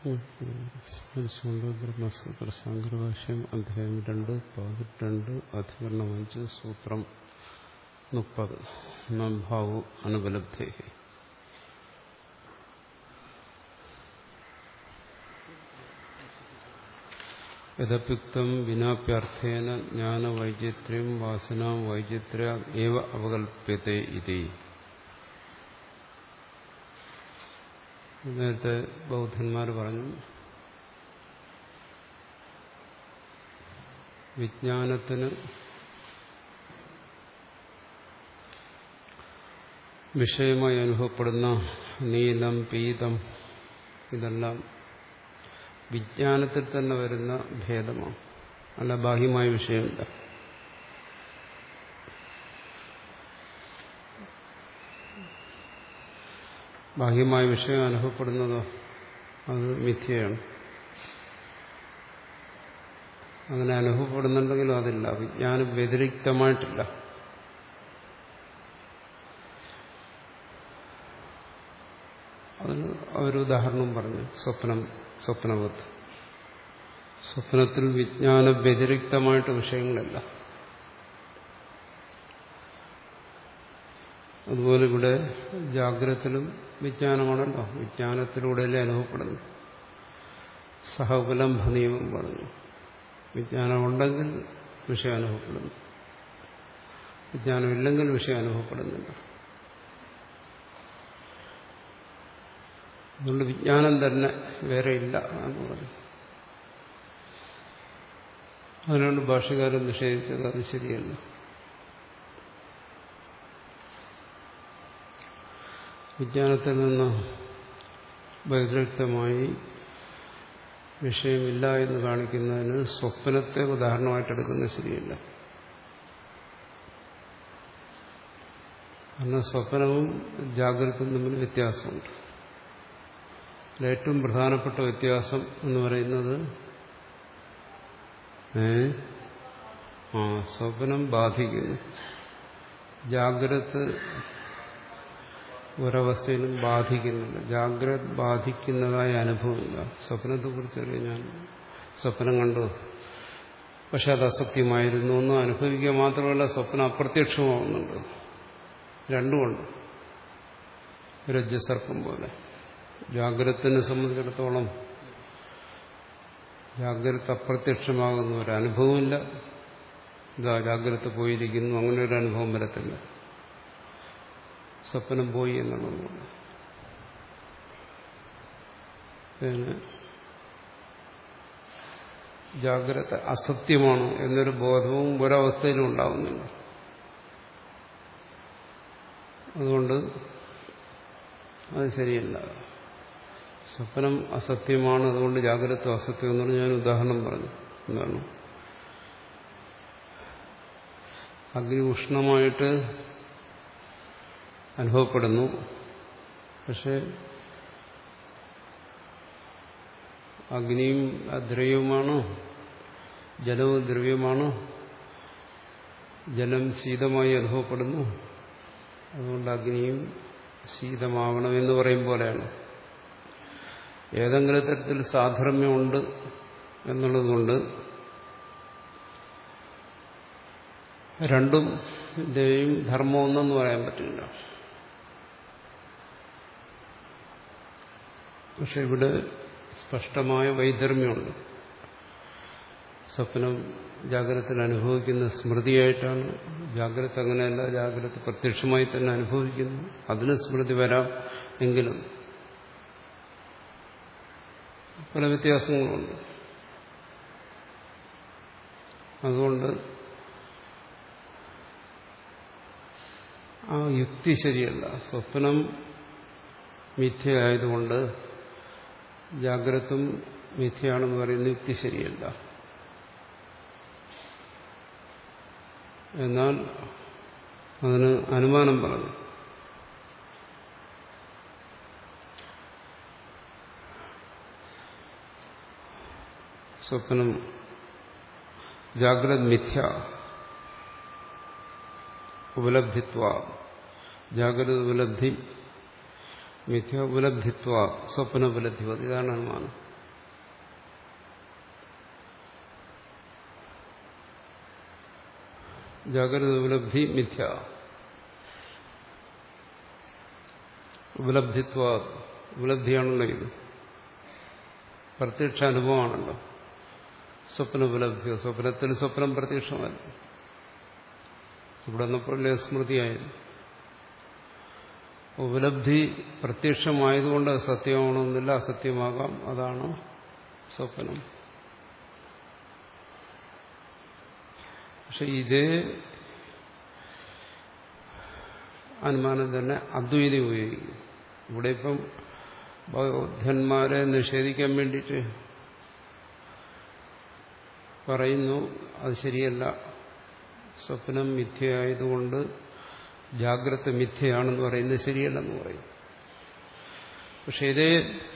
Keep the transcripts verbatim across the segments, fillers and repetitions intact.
സ്മരിച്ചുകൊണ്ട് ബ്രഹ്മസൂത്ര ശങ്കരഭാഷ്യം അധ്യായം രണ്ട് പതിനെട്ട് അധികരണം അഞ്ച് സൂത്രം മുപ്പത് ഭാവു അനുപലബ്ധേ. യഥപ്യുക്തം വിനാപ്യർത്ഥേന ജ്ഞാനവൈചിത്ര്യം വാസനാം വൈചിത്ര്യ ഏവ അവകൽപ്യത്തെ ഇതി. നേരത്തെ ബൗദ്ധന്മാർ പറഞ്ഞു, വിജ്ഞാനത്തിന് വിഷയമായി അനുഭവപ്പെടുന്ന നീലം പീതം ഇതെല്ലാം വിജ്ഞാനത്തിൽ തന്നെ വരുന്ന ഭേദമാണ്, അല്ല ബാഹ്യമായ വിഷയമില്ല. ബാഹ്യമായ വിഷയം അനുഭവപ്പെടുന്നതോ അത് മിഥ്യയാണ്. അങ്ങനെ അനുഭവപ്പെടുന്നുണ്ടെങ്കിലും അതില്ല, വിജ്ഞാനം വ്യതിരിക്തമായിട്ടില്ല. അതിന് അവരുദാഹരണം പറഞ്ഞു, സ്വപ്നം സ്വപ്നവത്. സ്വപ്നത്തിൽ വിജ്ഞാന വ്യതിരിക്തമായിട്ട് വിഷയങ്ങളില്ല. അതുപോലെ ഇവിടെ ജാഗ്രതത്തിലും വിജ്ഞാനമാണല്ലോ, വിജ്ഞാനത്തിലൂടെയല്ലേ അനുഭവപ്പെടുന്നു. സഹ ഉപലംഭ നിയമം പറഞ്ഞു, വിജ്ഞാനമുണ്ടെങ്കിൽ വിഷയം അനുഭവപ്പെടുന്നു, വിജ്ഞാനമില്ലെങ്കിൽ വിഷയം അനുഭവപ്പെടുന്നില്ല. അതുകൊണ്ട് വിജ്ഞാനം തന്നെ വേറെ ഇല്ല എന്ന് പറഞ്ഞു. അതിനാണ് ഭാഷ്യകാരൻ നിഷേധിച്ചത്, അത് ശരിയല്ല. വിജ്ഞാനത്തിൽ നിന്ന് വ്യതിരിക്തമായി വിഷയമില്ല എന്ന് കാണിക്കുന്നതിന് സ്വപ്നത്തെ ഉദാഹരണമായിട്ടെടുക്കുന്നത് ശരിയല്ല. കാരണം സ്വപ്നവും ജാഗ്രതയും തമ്മിൽ വ്യത്യാസമുണ്ട്. ഏറ്റവും പ്രധാനപ്പെട്ട വ്യത്യാസം എന്ന് പറയുന്നത് ഏ ആ സ്വപ്നം ബാധിക്കുന്നു, ജാഗ്രത ഒരവസ്ഥയിലും ബാധിക്കുന്നില്ല. ജാഗ്രത ബാധിക്കുന്നതായ അനുഭവമില്ല. സ്വപ്നത്തെക്കുറിച്ചറിയാം, ഞാൻ സ്വപ്നം കണ്ടു, പക്ഷെ അത് അസത്യമായിരുന്നു എന്ന് അനുഭവിക്കുക മാത്രമല്ല, സ്വപ്നം അപ്രത്യക്ഷമാവുന്നുണ്ട്. രണ്ടുമുണ്ട്. രജ്ജുസർപ്പം പോലെ ജാഗ്രതത്തിനെ സംബന്ധിച്ചിടത്തോളം ജാഗ്രത അപ്രത്യക്ഷമാകുന്ന ഒരനുഭവമില്ല. ഇതാ ജാഗ്രത പോയിരിക്കുന്നു, അങ്ങനെ ഒരു അനുഭവം വരത്തില്ല. സ്വപ്നം പോയി എന്നുള്ളതുകൊണ്ട് പിന്നെ ജാഗ്രത അസത്യമാണ് എന്നൊരു ബോധവും ഒരവസ്ഥയിലും ഉണ്ടാകുന്നില്ല. അതുകൊണ്ട് അത് ശരിയല്ല. സ്വപ്നം അസത്യമാണ്, അതുകൊണ്ട് ജാഗ്രത അസത്യം എന്ന് പറഞ്ഞാൽ ഞാൻ ഉദാഹരണം പറഞ്ഞു. എന്താണ്, അഗ്നി ഉഷ്ണമായിട്ട് അനുഭവപ്പെടുന്നു, പക്ഷെ അഗ്നിയും ദ്രവ്യവുമാണോ, ജലവും ദ്രവ്യമാണോ? ജലം ശീതമായി അനുഭവപ്പെടുന്നു, അതുകൊണ്ട് അഗ്നിയും ശീതമാവണമെന്ന് പറയും പോലെയാണ്. ഏതെങ്കിലും തരത്തിൽ സാധർമ്യമുണ്ട് എന്നുള്ളതുകൊണ്ട് രണ്ടും ന്റെയും ധർമ്മം ഒന്നെന്ന് പറയാൻ പറ്റില്ല. പക്ഷെ ഇവിടെ സ്പഷ്ടമായ വൈധർമ്മ്യമുണ്ട്. സ്വപ്നം ജാഗ്രതത്തിൽ അനുഭവിക്കുന്ന സ്മൃതിയായിട്ടാണ്. ജാഗ്രത അങ്ങനെയല്ല, ജാഗ്രത പ്രത്യക്ഷമായി തന്നെ അനുഭവിക്കുന്നു. അതിന് സ്മൃതി വരാം, എങ്കിലും പല വ്യത്യാസങ്ങളുണ്ട്. അതുകൊണ്ട് ആ യുക്തി ശരിയല്ല. സ്വപ്നം മിഥ്യയായതുകൊണ്ട് ജാഗ്രതും മിഥ്യയാണെന്ന് പറയുന്ന യുക്തി ശരിയല്ല. എന്നാൽ അതിന് അനുമാനം പറഞ്ഞു. സ്വപ്നം ജാഗ്രത് മിഥ്യ ഉപലബ്ധിത്വ, ജാഗ്രത ഉപലബ്ധി മിഥ്യ ഉപലബ്ധിത്വ സ്വപ്ന ഉപലബ്ധി, ഇതാണ് അനുമാനം. ജാഗ്രത ഉപലബ്ധി മിഥ്യ. ഉപലബ്ധിത്വ ഉപലബ്ധിയാണല്ലോ ഇത്, പ്രത്യക്ഷ അനുഭവമാണല്ലോ. സ്വപ്ന ഉപലബ്ധിയോ, സ്വപ്നത്തിൽ സ്വപ്നം പ്രത്യക്ഷമല്ല. ഇവിടെ നിന്നപ്പോഴല്ലേ സ്മൃതിയായിരുന്നു. ഉപലബ്ധി പ്രത്യക്ഷമായതുകൊണ്ട് അത് സത്യമാവണമെന്നില്ല, അസത്യമാകാം. അതാണ് സ്വപ്നം. പക്ഷെ ഇതേ അനുമാനം തന്നെ അദ്വൈതി ഉപയോഗിക്കും. ഇവിടെ ഇപ്പം ബൗദ്ധന്മാരെ നിഷേധിക്കാൻ വേണ്ടിയിട്ട് പറയുന്നു അത് ശരിയല്ല, സ്വപ്നം മിഥ്യയായതുകൊണ്ട് ജാഗ്രത മിഥ്യയാണെന്ന് പറയുന്നത് ശരിയല്ലെന്ന് പറയും. പക്ഷെ ഇതേ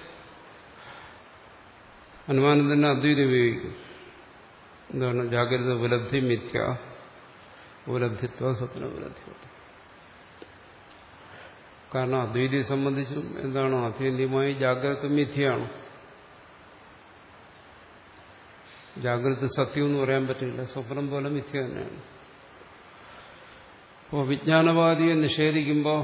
അനുമാനം തന്നെ അദ്വൈതി ഉപയോഗിക്കും. എന്താണ്? ജാഗ്രത ഉപലബ്ധി മിഥ്യ, ഉപലബ്ധിത്വ സ്വപ്ന ഉപലബ്ധി. കാരണം അദ്വൈതിയെ സംബന്ധിച്ചും എന്താണ്? ആത്യന്തികമായി ജാഗ്രത മിഥ്യയാണ്. ജാഗ്രത സത്യം എന്ന് പറയാൻ പറ്റില്ല, സ്വപ്നം പോലെ മിഥ്യ തന്നെയാണ്. അപ്പോൾ വിജ്ഞാനവാദിയെ നിഷേധിക്കുമ്പോൾ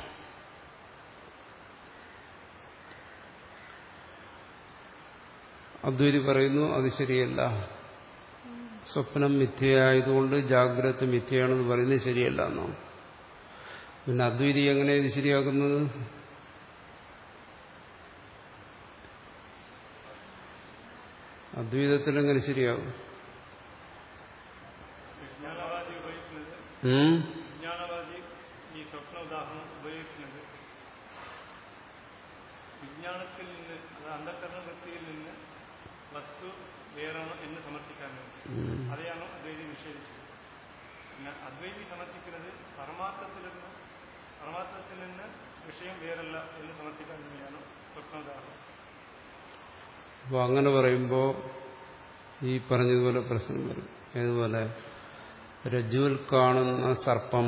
അദ്വൈതി പറയുന്നു അത് ശരിയല്ല, സ്വപ്നം മിഥ്യയായതുകൊണ്ട് ജാഗ്രത മിഥ്യയാണെന്ന് പറയുന്നത് ശരിയല്ല എന്നാണ്. പിന്നെ അദ്വൈതി എങ്ങനെ ഇത് ശരിയാക്കുന്നത്? അദ്വൈതത്തിൽ എങ്ങനെ ശരിയാകും? വിജ്ഞാനവാദി ഈ സ്വപ്ന ഉദാഹരണം ഉപയോഗിക്കുന്നത് വിജ്ഞാനത്തിൽ നിന്ന്, അത് അന്ധകരണ വൃത്തിയിൽ നിന്ന് വസ്തു വേറാണോ എന്ന് സമർത്ഥിക്കാൻ വേണ്ടി. അതെയാണ് അദ്വൈതി നിഷേധിച്ചത്. പിന്നെ അദ്വൈതി സമർത്ഥിക്കുന്നത് പരമാർത്ഥത്തിൽ നിന്ന് പരമാർത്ഥത്തിൽ നിന്ന് വിഷയം വേറല്ല എന്ന് സമർത്ഥിക്കാൻ വേണ്ടിയാണ് സ്വപ്നോദാഹരണം. അപ്പോൾ അങ്ങനെ പറയുമ്പോൾ ഈ പറഞ്ഞതുപോലെ പ്രശ്നം വരും. ഏതുപോലെ രജ്ജുവിൽ കാണുന്ന സർപ്പം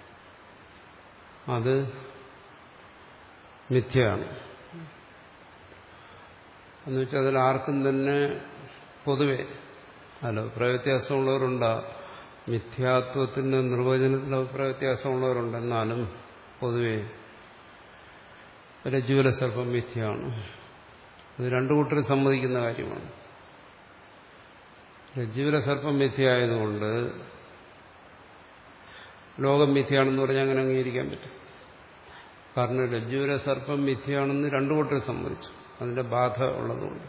അത് മിഥ്യയാണ് എന്ന് വെച്ചാൽ അതിൽ ആർക്കും തന്നെ പൊതുവെ അല്ല അഭിപ്രായ വ്യത്യാസമുള്ളവരുണ്ടാ. മിഥ്യാത്വത്തിന്റെ നിർവചനത്തിൽ അഭിപ്രായ വ്യത്യാസമുള്ളവരുണ്ട്. എന്നാലും പൊതുവെ രജ്ജുവിലെ സർപ്പം മിഥ്യയാണ്. അത് രണ്ടു കൂട്ടരും സമ്മതിക്കുന്ന കാര്യമാണ്. രജ്ജുവിലെ സർപ്പം മിഥ്യയായതുകൊണ്ട് ലോകം മിഥ്യയാണെന്ന് പറഞ്ഞാൽ അങ്ങനെ അംഗീകരിക്കാൻ പറ്റും. കാരണം രജ്ജുവിലെ സർപ്പം മിഥ്യയാണെന്ന് രണ്ടു കൂട്ടരും സമ്മതിച്ചു, അതിന്റെ ബാധ ഉള്ളതുകൊണ്ട്.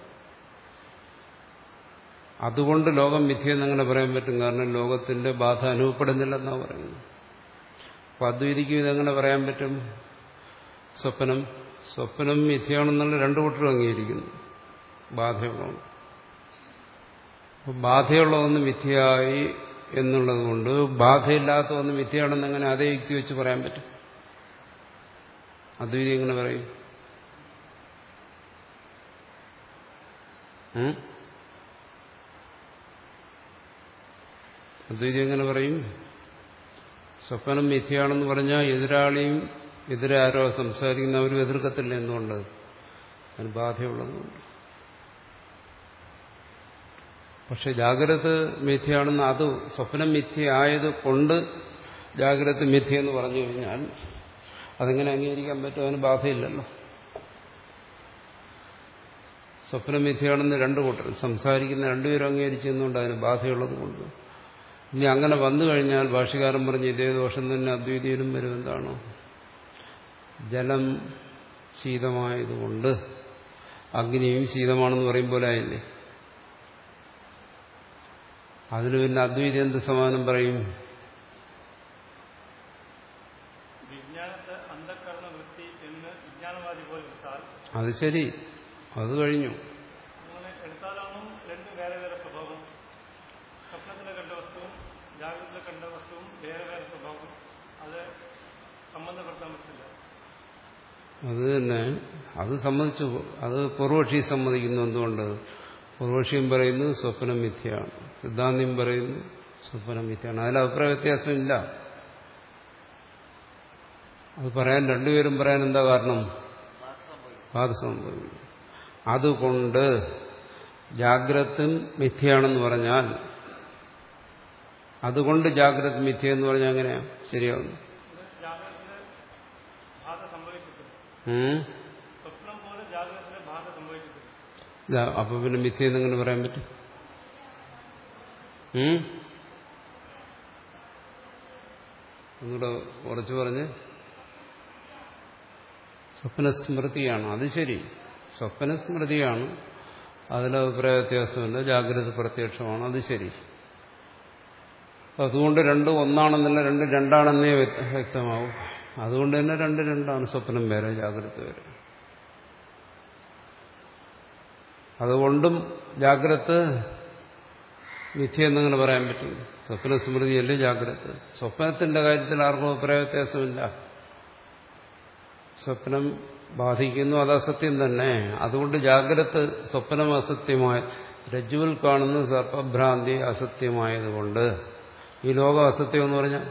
അതുകൊണ്ട് ലോകം മിഥ്യയെന്ന് അങ്ങനെ പറയാൻ പറ്റും, കാരണം ലോകത്തിന്റെ ബാധ അനുഭവപ്പെടുന്നില്ലെന്നാണ് പറയുന്നത്. അപ്പൊ അദ്വൈതിക്കും ഇതെങ്ങനെ പറയാൻ പറ്റും? സ്വപ്നം സ്വപ്നം മിഥ്യയാണെന്നുള്ള രണ്ടു കൂട്ടരും അംഗീകരിക്കുന്നു, ബാധയുള്ളതുകൊണ്ട്. അപ്പൊ ബാധയുള്ള ഒന്ന് മിഥ്യയായി എന്നുള്ളത് കൊണ്ട് ബാധയില്ലാത്ത ഒന്ന് മിഥ്യയാണെന്ന് എങ്ങനെ അതേ യുക്തി വെച്ച് പറയാൻ പറ്റും? അദ്വൈതി എങ്ങനെ പറയും? അദ്വൈതി എങ്ങനെ പറയും? സ്വപ്നം മിഥ്യയാണെന്ന് പറഞ്ഞാൽ എതിരാളിയും എതിരെ ആരോ സംസാരിക്കുന്നവരും എതിർക്കത്തില്ല. എന്തുകൊണ്ട്? അതിന് ബാധയുള്ളതുകൊണ്ട്. പക്ഷെ ജാഗ്രത മിഥ്യയാണെന്ന്, അത് സ്വപ്നം മിഥ്യയായത് കൊണ്ട് ജാഗ്രത മിഥ്യ എന്ന് പറഞ്ഞു കഴിഞ്ഞാൽ അതെങ്ങനെ അംഗീകരിക്കാൻ പറ്റും? അതിന് ബാധയില്ലല്ലോ. സ്വപ്നം മിഥ്യയാണെന്ന് രണ്ടു കൂട്ടർ സംസാരിക്കുന്ന രണ്ടുപേരും അംഗീകരിച്ചെന്നുകൊണ്ട് അതിന് ബാധയുള്ളത് കൊണ്ട്. ഇനി അങ്ങനെ വന്നു കഴിഞ്ഞാൽ ഭാഷ്യകാരൻ പറഞ്ഞ് ഇതേ ദോഷം തന്നെ അദ്വൈതിയിലും വരും. എന്താണോ? ജലം ശീതമായതുകൊണ്ട് അഗ്നിയും ശീതമാണെന്ന് പറയും പോലെ ആയില്ലേ? അതിന് പിന്നെ അദ്വൈതി എന്ത് സമാനം പറയും? വിജ്ഞാനത്തെ അന്ധകരണ വൃത്തി എന്ന് വിജ്ഞാനവാദി പോലെ എടുത്താൽ അത് ശരി, അത് കഴിഞ്ഞു. അങ്ങനെ എടുത്താലാണോ രണ്ട് വേറെ വേറെ സ്വഭാവം? സ്വപ്നത്തിലെ കണ്ട വസ്തുവും ജാഗ്രതയിലെ കണ്ട വസ്തുവും വേറെ വേറെ സ്വഭാവം, അത് സംബന്ധപ്പെടുത്താൻ പറ്റില്ല. അത് തന്നെ, അത് സമ്മതിച്ചു. അത് പൂർവക്ഷി സമ്മതിക്കുന്നു. എന്തുകൊണ്ട്? പൂർവക്ഷിയും പറയുന്നു സ്വപ്നം മിഥ്യയാണ്, സിദ്ധാന്തിയും പറയുന്നു സ്വപ്നം മിഥ്യയാണ്. അതിൽ അഭിപ്രായ വ്യത്യാസമില്ല. അത് പറയാൻ രണ്ടുപേരും പറയാൻ എന്താ കാരണം? ബാധ സംഭവിക്കും. അതുകൊണ്ട് ജാഗ്രതും മിഥ്യയാണെന്ന് പറഞ്ഞാൽ അതുകൊണ്ട് ജാഗ്രത മിഥ്യ എന്ന് പറഞ്ഞാൽ എങ്ങനെയാ ശരിയാവുന്നു? അപ്പൊ പിന്നെ മിഥ്യ എന്നെങ്ങനെ പറയാൻ പറ്റും? ഒന്നുകൂടെ ഉറച്ചു പറഞ്ഞ്. സ്വപ്നസ്മൃതിയാണ്, അത് ശരി, സ്വപ്നസ്മൃതിയാണ്, അതിൽ അഭിപ്രായ വ്യത്യാസമില്ല. ജാഗ്രത പ്രത്യക്ഷമാണ്, അത് ശരി. അതുകൊണ്ട് രണ്ടും ഒന്നാണെന്നല്ല, രണ്ട് രണ്ടാണെന്നേ വ്യക്തമാവും. അതുകൊണ്ട് തന്നെ രണ്ട് രണ്ടാണ്, സ്വപ്നം വേറെ ജാഗ്രത വേറെ. അതുകൊണ്ടും ജാഗ്രത മിഥ്യ എന്നങ്ങനെ പറയാൻ പറ്റും. സ്വപ്നസ്മൃതിയല്ലേ ജാഗ്രത. സ്വപ്നത്തിന്റെ കാര്യത്തിൽ ആർക്കും അഭിപ്രായ വ്യത്യാസമില്ല. സ്വപ്നം ബാധിക്കുന്നു, അത് അസത്യം തന്നെ. അതുകൊണ്ട് ജാഗ്രത സ്വപ്നം അസത്യമായ, രജ്ജുവിൽ കാണുന്ന സർപ്പഭ്രാന്തി അസത്യമായതുകൊണ്ട് ഈ ലോകം അസത്യം എന്ന് പറഞ്ഞാൽ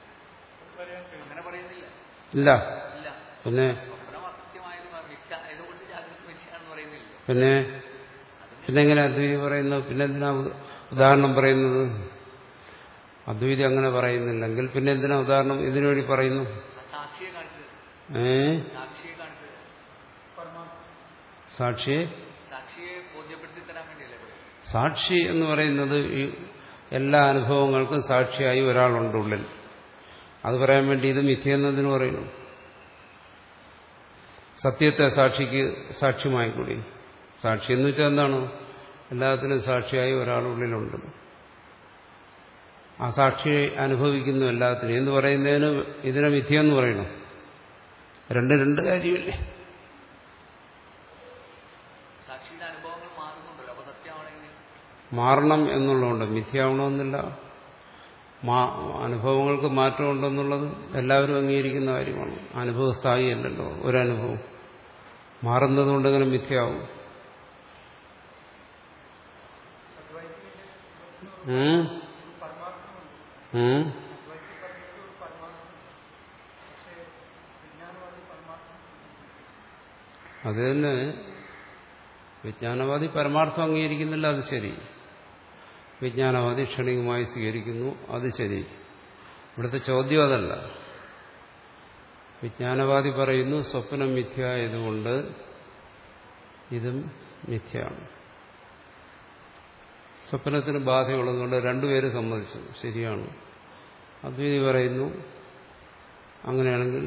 ഇല്ല. പിന്നെ പിന്നെ പിന്നെ എങ്ങനെ അദ്വൈതി പറയുന്നത്? പിന്നെ എന്തിനാ ഉദാഹരണം പറയുന്നത്? അദ്വൈതി അങ്ങനെ പറയുന്നില്ലെങ്കിൽ പിന്നെ എന്തിനാ ഉദാഹരണം ഇതിനുവേണ്ടി പറയുന്നു? ഏ സാക്ഷിയെ സാക്ഷി എന്ന് പറയുന്നത് ഈ എല്ലാ അനുഭവങ്ങൾക്കും സാക്ഷിയായി ഒരാളുണ്ട് ഉള്ളിൽ. അത് പറയാൻ വേണ്ടി ഇത് മിഥ്യ എന്നതിന് പറയുന്നു. സത്യത്തെ സാക്ഷിക്ക് സാക്ഷ്യമായി കൂടി. സാക്ഷി എന്ന് വെച്ചാൽ എന്താണ്? എല്ലാത്തിനും സാക്ഷിയായി ഒരാളുള്ളിലുണ്ട്. ആ സാക്ഷി അനുഭവിക്കുന്നു എല്ലാത്തിനും എന്ന് പറയുന്നതിന് ഇതിനെ മിഥ്യ എന്ന് പറയണം. രണ്ട് രണ്ട് കാര്യമില്ലേ? മാറണം എന്നുള്ളതുകൊണ്ട് മിഥ്യയാവണമെന്നില്ല. അനുഭവങ്ങൾക്ക് മാറ്റമുണ്ടെന്നുള്ളത് എല്ലാവരും അംഗീകരിക്കുന്ന കാര്യമാണ്. അനുഭവ സ്ഥായിയല്ലല്ലോ ഒരനുഭവം. മാറുന്നതുകൊണ്ട് ഇങ്ങനെ മിഥ്യയാവും. അത് തന്നെ, വിജ്ഞാനവാദി പരമാർത്ഥം അംഗീകരിക്കുന്നില്ല, അത് ശരി. വിജ്ഞാനവാദി ക്ഷണികമായി സ്വീകരിക്കുന്നു, അത് ശരി. ഇവിടുത്തെ ചോദ്യം അതല്ല. വിജ്ഞാനവാദി പറയുന്നു സ്വപ്നം മിഥ്യ ആയതുകൊണ്ട് ഇതും മിഥ്യയാണ്. സ്വപ്നത്തിന് ബാധയുള്ളതുകൊണ്ട് രണ്ടുപേരും സമ്മതിച്ചു, ശരിയാണ്. അദ്വൈതി പറയുന്നു അങ്ങനെയാണെങ്കിൽ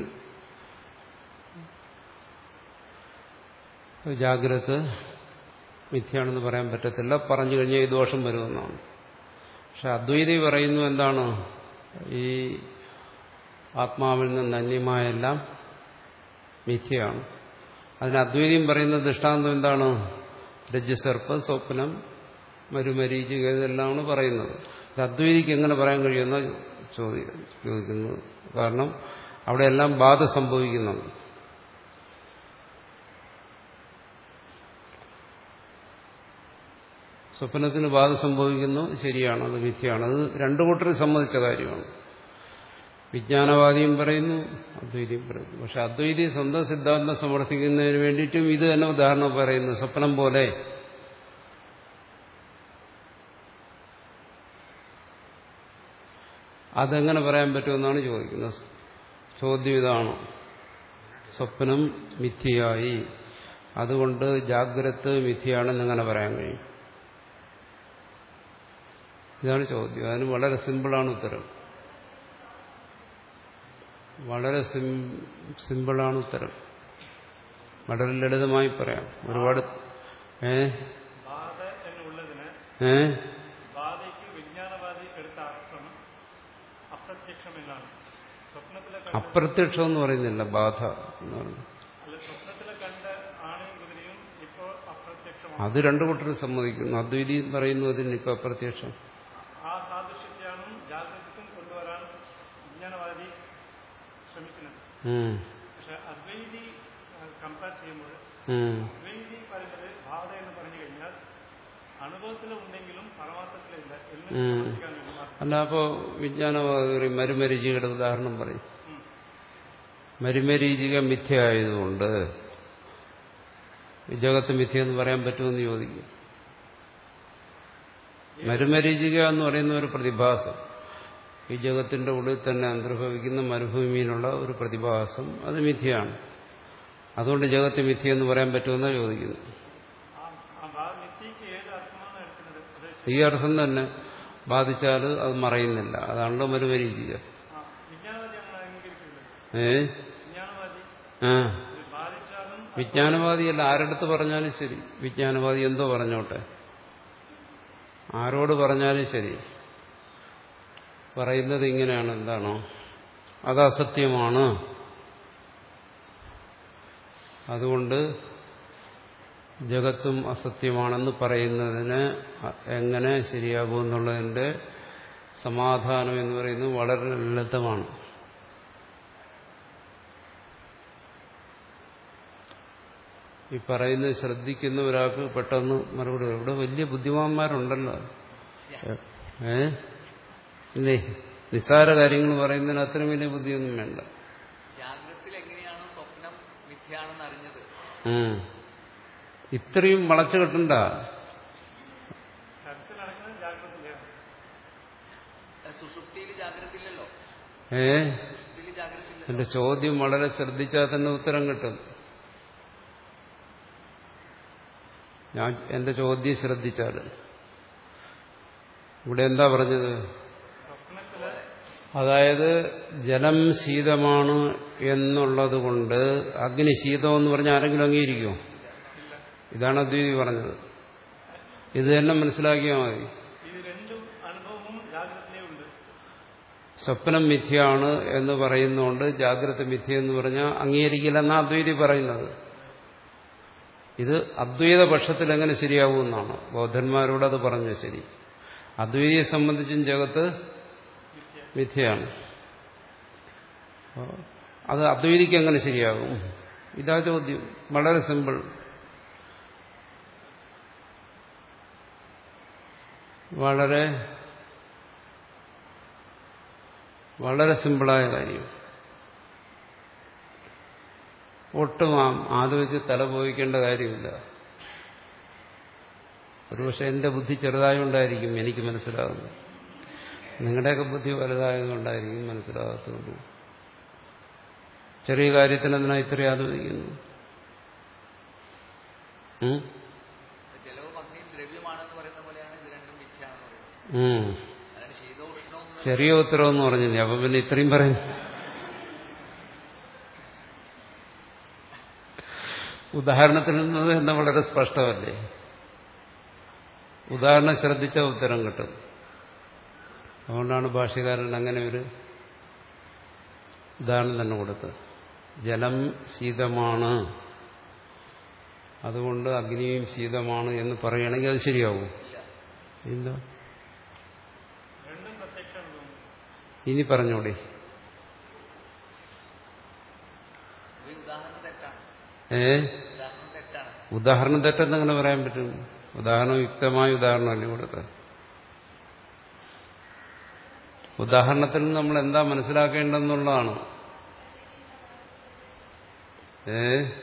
ജാഗ്രത മിഥ്യയാണെന്ന് പറയാൻ പറ്റത്തില്ല, പറഞ്ഞു കഴിഞ്ഞാൽ ഈ ദോഷം വരുമെന്നാണ്. പക്ഷെ അദ്വൈതി പറയുന്നു എന്താണ്? ഈ ആത്മാവിൽ നിന്ന് അന്യമായെല്ലാം മിഥ്യയാണ്. അതിന് അദ്വൈതിയും പറയുന്ന ദൃഷ്ടാന്തം എന്താണ്? രജ്ജുസർപ്പം, സ്വപ്നം, മരുമരീചിക, ഇതെല്ലാമാണ് പറയുന്നത്. അദ്വൈതിക്ക് എങ്ങനെ പറയാൻ കഴിയുമെന്ന ചോദിക്കുന്നത്. കാരണം അവിടെയെല്ലാം ബാധ സംഭവിക്കുന്നുണ്ട്. സ്വപ്നത്തിന് ബാധ സംഭവിക്കുന്നു, ശരിയാണ്, അത് മിഥ്യയാണ്. അത് രണ്ടു കൂട്ടരും സമ്മതിച്ച കാര്യമാണ്. വിജ്ഞാനവാദിയും പറയുന്നു, അദ്വൈതിയും പറയുന്നു. പക്ഷെ അദ്വൈതി സ്വന്തം സിദ്ധാന്തം സമർത്ഥിക്കുന്നതിന് വേണ്ടിയിട്ടും ഇത് തന്നെ ഉദാഹരണം പറയുന്നു. സ്വപ്നം പോലെ അതെങ്ങനെ പറയാൻ പറ്റുമെന്നാണ് ചോദിക്കുന്നത്. ചോദ്യം ഇതാണ്. സ്വപ്നം മിഥ്യയായി, അതുകൊണ്ട് ജാഗ്രത മിഥ്യയാണെന്ന് എങ്ങനെ പറയാൻ കഴിയും? ഇതാണ് ചോദ്യം. അതിന് വളരെ സിമ്പിളാണ് ഉത്തരം. വളരെ സിമ്പിളാണ് ഉത്തരം. വളരെ ലളിതമായി പറയാം. ഒരുപാട് ഏ ഏ അപ്രത്യക്ഷം എന്ന് പറയുന്നില്ല, ബാധ എന്ന് പറഞ്ഞു. അത് രണ്ടു കൂട്ടരും സമ്മതിക്കുന്നു. അദ്വൈതി പറയുന്നു അതിന് ഇപ്പൊ അപ്രത്യക്ഷം. അല്ല, അപ്പോ വിജ്ഞാനവാദി മരുമരീചികയുടെ ഉദാഹരണം പറയും. മരുമരീചിക മിഥ്യ ആയതുകൊണ്ട് ജഗത്ത് മിഥ്യ എന്ന് പറയാൻ പറ്റുമെന്ന് ചോദിക്കും. മരുമരീചിക എന്ന് പറയുന്ന ഒരു പ്രതിഭാസം, ഈ ജഗത്തിന്റെ ഉള്ളിൽ തന്നെ അന്തർഭവിക്കുന്ന മരുഭൂമിയിലുള്ള ഒരു പ്രതിഭാസം അത് മിഥ്യയാണ്. അതുകൊണ്ട് ജഗത്ത് മിഥ്യ എന്ന് പറയാൻ പറ്റുമെന്നാണ് ചോദിക്കുന്നു. ഈ അർത്ഥം തന്നെ ബാധിച്ചാൽ അത് മറയുന്നില്ല. അതാണല്ലോ മരുപരീചിക. ഏ ആ വിജ്ഞാനവാദിയല്ല, ആരടുത്ത് പറഞ്ഞാലും ശരി. വിജ്ഞാനവാദി എന്തോ പറഞ്ഞോട്ടെ, ആരോട് പറഞ്ഞാലും ശരി, പറയുന്നത് ഇങ്ങനെയാണ്. എന്താണോ അത് അസത്യമാണ്, അതുകൊണ്ട് ജഗത്തും അസത്യമാണെന്ന് പറയുന്നതിന് എങ്ങനെ ശരിയാകുമെന്നുള്ളതിന്റെ സമാധാനം എന്ന് പറയുന്നത് വളരെ ലളിതമാണ്. ഈ പറയുന്നത് ശ്രദ്ധിക്കുന്ന ഒരാൾക്ക് പെട്ടെന്ന് മറുപടി. ഇവിടെ വലിയ ബുദ്ധിമാന്മാരുണ്ടല്ലോ. ഏ ഇല്ലേ, നിസ്സാര കാര്യങ്ങൾ പറയുന്നതിന് അത്രയും വലിയ ബുദ്ധിയൊന്നും വേണ്ട. ഇത്രയും വളച്ചു കെട്ടണ്ട. ഏ എന്റെ ചോദ്യം വളരെ ശ്രദ്ധിച്ചാൽ തന്നെ ഉത്തരം കിട്ടും. ഞാൻ എന്റെ ചോദ്യം ശ്രദ്ധിച്ചാൽ ഇവിടെ എന്താ പറഞ്ഞത്? അതായത് ജലം ശീതമാണ് എന്നുള്ളത് കൊണ്ട് അഗ്നി ശീതം എന്ന് പറഞ്ഞാൽ ആരെങ്കിലും അംഗീകരിക്കുമോ? ഇതാണ് അദ്വൈതി പറഞ്ഞത്. ഇത് തന്നെ മനസ്സിലാക്കിയാൽ മതി. സ്വപ്നം മിഥ്യയാണ് എന്ന് പറയുന്നതുകൊണ്ട് ജാഗ്രത മിഥ്യ എന്ന് പറഞ്ഞാൽ അംഗീകരിക്കില്ലെന്നാണ് അദ്വൈതി പറയുന്നത്. ഇത് അദ്വൈത പക്ഷത്തിൽ എങ്ങനെ ശരിയാവുമെന്നാണ് ബൗദ്ധന്മാരോട് അത് പറഞ്ഞത്. ശരി, അദ്വൈതിയെ സംബന്ധിച്ചും ജഗത്ത് മിഥ്യയാണ്. അത് അദ്വൈതിക്ക് എങ്ങനെ ശരിയാകും? ഇതാ ചോദ്യം. വളരെ സിമ്പിൾ. വളരെ വളരെ സിമ്പിളായ കാര്യം. ഒട്ടും ആലോചിച്ച് തല പോയിക്കേണ്ട കാര്യമില്ല. ഒരുപക്ഷെ എന്റെ ബുദ്ധി ചെറുതായതുകൊണ്ടായിരിക്കും എനിക്ക് മനസ്സിലാകുന്നത്, നിങ്ങളുടെയൊക്കെ ബുദ്ധി വലുതായതുകൊണ്ടായിരിക്കും മനസ്സിലാകത്തുള്ളൂ. ചെറിയ കാര്യത്തിന് എന്തിനാ ഇത്രയും ആലോചിക്കുന്നു? ചെറിയ ഉത്തരം എന്ന് പറഞ്ഞില്ലേ, അപ്പൊ പിന്നെ ഇത്രയും പറയുന്നു. ഉദാഹരണത്തിൽ നിന്നത് എന്നെ വളരെ സ്പഷ്ടമല്ലേ? ഉദാഹരണം ശ്രദ്ധിച്ച ഉത്തരം കിട്ടും. അതുകൊണ്ടാണ് ഭാഷ്യകാരൻ അങ്ങനെ ഒരു ഉദാഹരണം തന്നെ കൊടുത്തത്. ജലം ശീതമാണ്, അതുകൊണ്ട് അഗ്നിയും ശീതമാണ് എന്ന് പറയുകയാണെങ്കിൽ അത് ശരിയാവും? ഇല്ല. ഇനി പറഞ്ഞോളി. ഏ ഉദാഹരണം തെറ്റെന്നെങ്ങനെ പറയാൻ പറ്റും? ഉദാഹരണം യുക്തമായ ഉദാഹരണമല്ലേ കൊടുത്തത്. ഉദാഹരണത്തിൽ നിന്ന് നമ്മൾ എന്താ മനസ്സിലാക്കേണ്ടെന്നുള്ളതാണ്. ഏ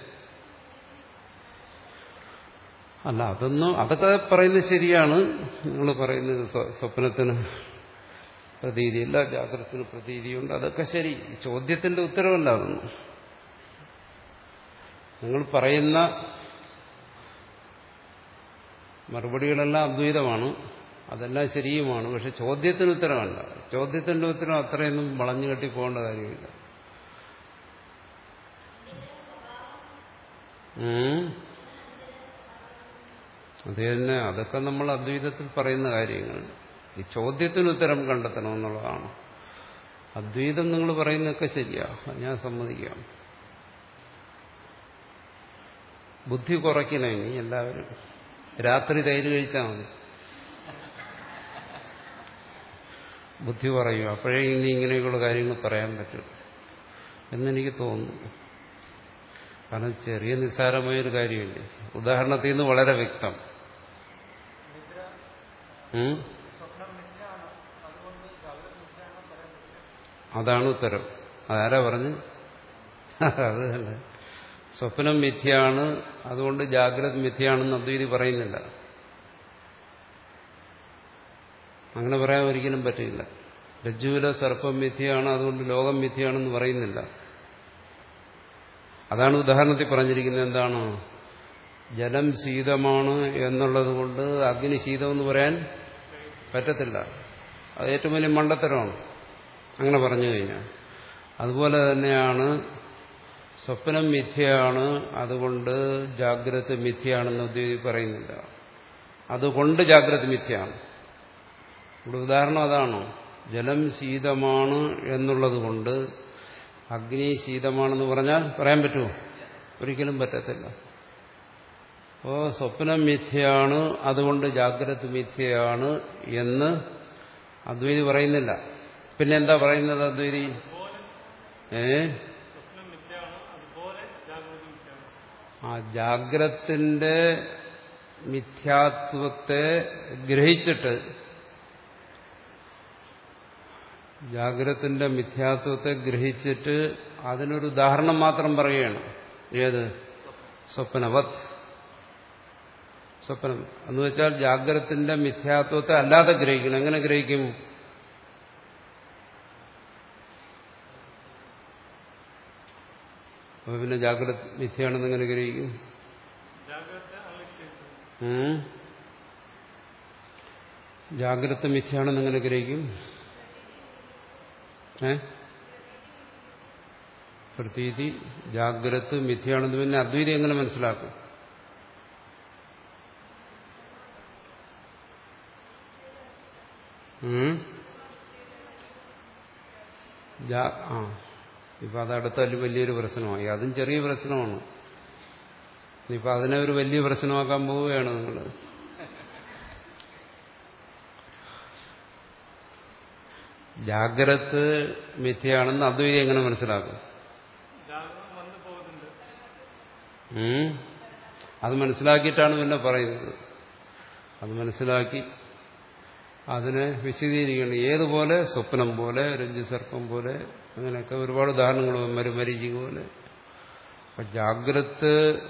അല്ല, അതൊന്നും അതൊക്കെ പറയുന്നത് ശരിയാണ്. നിങ്ങൾ പറയുന്നത് സ്വപ്നത്തിന് പ്രതീതിയില്ല, ജാഗ്രതത്തിന് പ്രതീതിയുണ്ട്, അതൊക്കെ ശരി. ചോദ്യത്തിന്റെ ഉത്തരവല്ല അതൊന്നും. നിങ്ങൾ പറയുന്ന മറുപടികളെല്ലാം അദ്വൈതമാണ്, അതെല്ലാം ശരിയുമാണ്. പക്ഷെ ചോദ്യത്തിന് ഉത്തരവല്ല. ചോദ്യത്തിന്റെ ഉത്തരം അത്രയൊന്നും വളഞ്ഞു കെട്ടി പോകേണ്ട കാര്യമില്ല. അത് തന്നെ, അതൊക്കെ നമ്മൾ അദ്വൈതത്തിൽ പറയുന്ന കാര്യങ്ങൾ. ഈ ചോദ്യത്തിന് ഉത്തരം കണ്ടെത്തണമെന്നുള്ളതാണ്. അദ്വൈതം നിങ്ങൾ പറയുന്നതൊക്കെ ശരിയാ, ഞാൻ സമ്മതിക്കാം. ബുദ്ധി കുറയ്ക്കണേ ഇനി എല്ലാവരും. രാത്രി തൈര് കഴിച്ചാൽ മതി, ബുദ്ധി കുറയും. അപ്പോഴേ ഇനി ഇങ്ങനെയൊക്കെയുള്ള കാര്യങ്ങൾ പറയാൻ പറ്റും എന്നെനിക്ക് തോന്നുന്നു. കാരണം ചെറിയ നിസ്സാരമായൊരു കാര്യമില്ലേ. ഉദാഹരണത്തിൽ നിന്ന് വളരെ വ്യക്തം. അതാണ് ഉത്തരം. അതാരാ പറഞ്ഞു? അത് തന്നെ. സ്വപ്നം മിഥ്യയാണ്, അതുകൊണ്ട് ജാഗ്രത മിഥ്യയാണെന്ന് അദ്വൈതി പറയുന്നില്ല. അങ്ങനെ പറയാൻ ഒരിക്കലും പറ്റില്ല. രജ്ജുവിലെ സർപ്പം മിഥ്യയാണ്, അതുകൊണ്ട് ലോകം മിഥ്യയാണെന്ന് പറയുന്നില്ല. അതാണ് ഉദാഹരണത്തിൽ പറഞ്ഞിരിക്കുന്നത്. എന്താണ്? ജലം ശീതമാണ് എന്നുള്ളത് കൊണ്ട് അഗ്നി ശീതമെന്ന് പറയാൻ പറ്റത്തില്ല. അത് ഏറ്റവും വലിയ മണ്ടത്തരമാണ് അങ്ങനെ പറഞ്ഞു കഴിഞ്ഞാൽ. അതുപോലെ തന്നെയാണ് സ്വപ്നം മിഥ്യയാണ്, അതുകൊണ്ട് ജാഗ്രത മിഥ്യയാണെന്ന് ഉദ്യോഗി പറയുന്നില്ല. അതുകൊണ്ട് ജാഗ്രത മിഥ്യയാണ്. ഇവിടെ ഉദാഹരണം അതാണോ? ജലം ശീതമാണ് എന്നുള്ളത് കൊണ്ട് അഗ്നി ശീതമാണെന്ന് പറഞ്ഞാൽ പറയാൻ പറ്റുമോ? ഒരിക്കലും പറ്റത്തില്ല. അപ്പോൾ സ്വപ്നം മിഥ്യയാണ്, അതുകൊണ്ട് ജാഗ്രത മിഥ്യയാണ് എന്ന് അദ്വൈതി പറയുന്നില്ല. പിന്നെ എന്താ പറയുന്നത് അദ്വൈതി? ഏ ആ ജാഗ്രത്തിന്റെ മിഥ്യാത്വത്തെ ഗ്രഹിച്ചിട്ട് ജാഗ്രത്തിന്റെ മിഥ്യാത്വത്തെ ഗ്രഹിച്ചിട്ട് അതിനൊരു ഉദാഹരണം മാത്രം പറയുകയാണ്. ഏത്? സ്വപ്നവത്. സ്വപ്നം എന്ന് വെച്ചാൽ ജാഗ്രത്തിന്റെ മിഥ്യാത്വത്തെ അല്ലാതെ ഗ്രഹിക്കണം. എങ്ങനെ ഗ്രഹിക്കും? അപ്പൊ പിന്നെ ജാഗ്രത മിഥ്യയാണെന്ന് എങ്ങനെ ഗ്രഹിക്കും? ജാഗ്രത മിഥ്യയാണെന്ന് എങ്ങനെ ഗ്രഹിക്കും? ഏ പ്രതീതി ജാഗ്രത മിഥ്യയാണെന്ന് പിന്നെ അദ്വൈതി എങ്ങനെ മനസ്സിലാക്കും? ആ ഇപ്പൊ അതടുത്ത വലിയൊരു പ്രശ്നമായി. അതും ചെറിയ പ്രശ്നമാണ്. ഇപ്പൊ അതിനെ ഒരു വലിയ പ്രശ്നമാക്കാൻ പോവുകയാണ് നിങ്ങൾ. ജാഗ്രത മിഥ്യയാണെന്ന് അദ്വൈതി എങ്ങനെ മനസ്സിലാക്കും? അത് മനസ്സിലാക്കിയിട്ടാണ് പിന്നെ പറയുന്നത്. അത് മനസ്സിലാക്കി അതിനെ വിശദീകരിക്കണം. ഏതുപോലെ? സ്വപ്നം പോലെ, രജ്ജുസർപ്പം പോലെ, അങ്ങനെയൊക്കെ ഒരുപാട് ഉദാഹരണങ്ങൾ, മരുമരീചിക പോലെ. അപ്പൊ ജാഗ്രത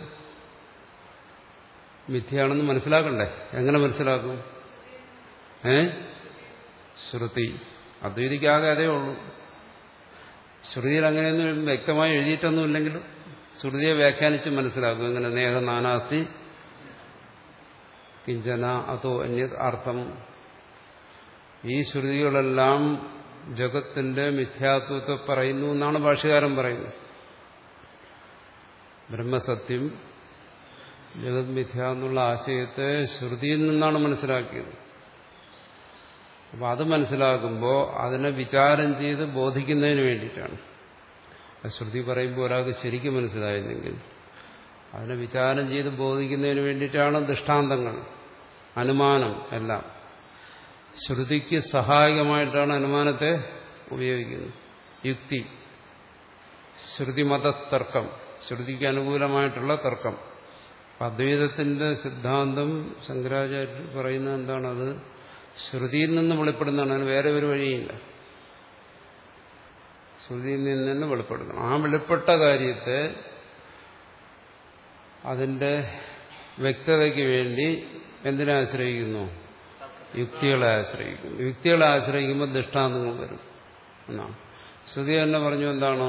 മിഥ്യയാണെന്ന് മനസ്സിലാക്കണ്ടേ? എങ്ങനെ മനസ്സിലാക്കും? ഏ ശ്രുതി. അദ്വൈതിക്കാകെ അതേ ഉള്ളൂ. ശ്രുതിയിൽ അങ്ങനെയൊന്നും വ്യക്തമായി എഴുതിയിട്ടൊന്നും ഇല്ലെങ്കിലും ശ്രുതിയെ വ്യാഖ്യാനിച്ച് മനസ്സിലാക്കും. എങ്ങനെ? നേഹ നാനാസ്തി കിഞ്ചന അതോ അന്യത് അർത്ഥം. ഈ ശ്രുതികളെല്ലാം ജഗത്തിന്റെ മിഥ്യാത്വത്തെ പറയുന്നു എന്നാണ് ഭാഷ്യകാരൻ പറയുന്നത്. ബ്രഹ്മസത്യം, ജഗത് മിഥ്യ എന്നുള്ള ആശയത്തെ ശ്രുതിയിൽ നിന്നാണ് മനസ്സിലാക്കിയത്. അപ്പം അത് മനസ്സിലാക്കുമ്പോൾ അതിനെ വിചാരം ചെയ്ത് ബോധിക്കുന്നതിന് വേണ്ടിയിട്ടാണ്. ശ്രുതി പറയുമ്പോൾ ഒരാൾക്ക് ശരിക്കും മനസ്സിലായിരുന്നെങ്കിൽ അതിനെ വിചാരം ചെയ്ത് ബോധിക്കുന്നതിന് വേണ്ടിയിട്ടാണ് ദൃഷ്ടാന്തങ്ങൾ, അനുമാനം എല്ലാം. ശ്രുതിക്ക് സഹായകമായിട്ടാണ് അനുമാനത്തെ ഉപയോഗിക്കുന്നത്. യുക്തി, ശ്രുതിമതതർക്കം, ശ്രുതിക്ക് അനുകൂലമായിട്ടുള്ള തർക്കം. അദ്വൈതത്തിന്റെ സിദ്ധാന്തം ശങ്കരാചാര്യർ പറയുന്നത് എന്താണ്? അത് ശ്രുതിയിൽ നിന്ന് വെളിപ്പെടുന്നതാണ്. അതിന് വേറെ ഒരു വഴിയില്ല. ശ്രുതിയിൽ നിന്ന് തന്നെ വെളിപ്പെടുന്നു. ആ വെളിപ്പെട്ട കാര്യത്തെ അതിന്റെ വ്യക്തതയ്ക്ക് വേണ്ടി എന്തിനെ ആശ്രയിക്കുന്നു? യുക്തികളെ ആശ്രയിക്കുന്നു. യുക്തികളെ ആശ്രയിക്കുമ്പോൾ ദൃഷ്ടാന്തങ്ങൾ വരും എന്നാണ്. ശ്രുതി തന്നെ പറഞ്ഞു എന്താണോ?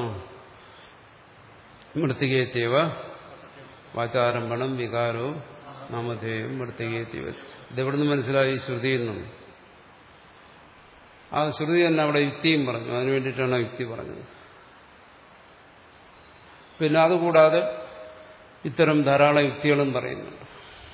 മൃത്തികേത്യവ വാചാരംഭണം വികാരോ നാമധേയം മൃത്തികേത്യവ. ഇതെവിടുന്ന് മനസ്സിലായി? ശ്രുതിയിൽ നിന്നും. ആ ശ്രുതി തന്നെ അവിടെ യുക്തിയും പറഞ്ഞു. അതിനു വേണ്ടിയിട്ടാണ് യുക്തി പറഞ്ഞത്. പിന്നെ അതുകൂടാതെ ഇത്തരം ധാരാളം യുക്തികളും പറയുന്നുണ്ട്.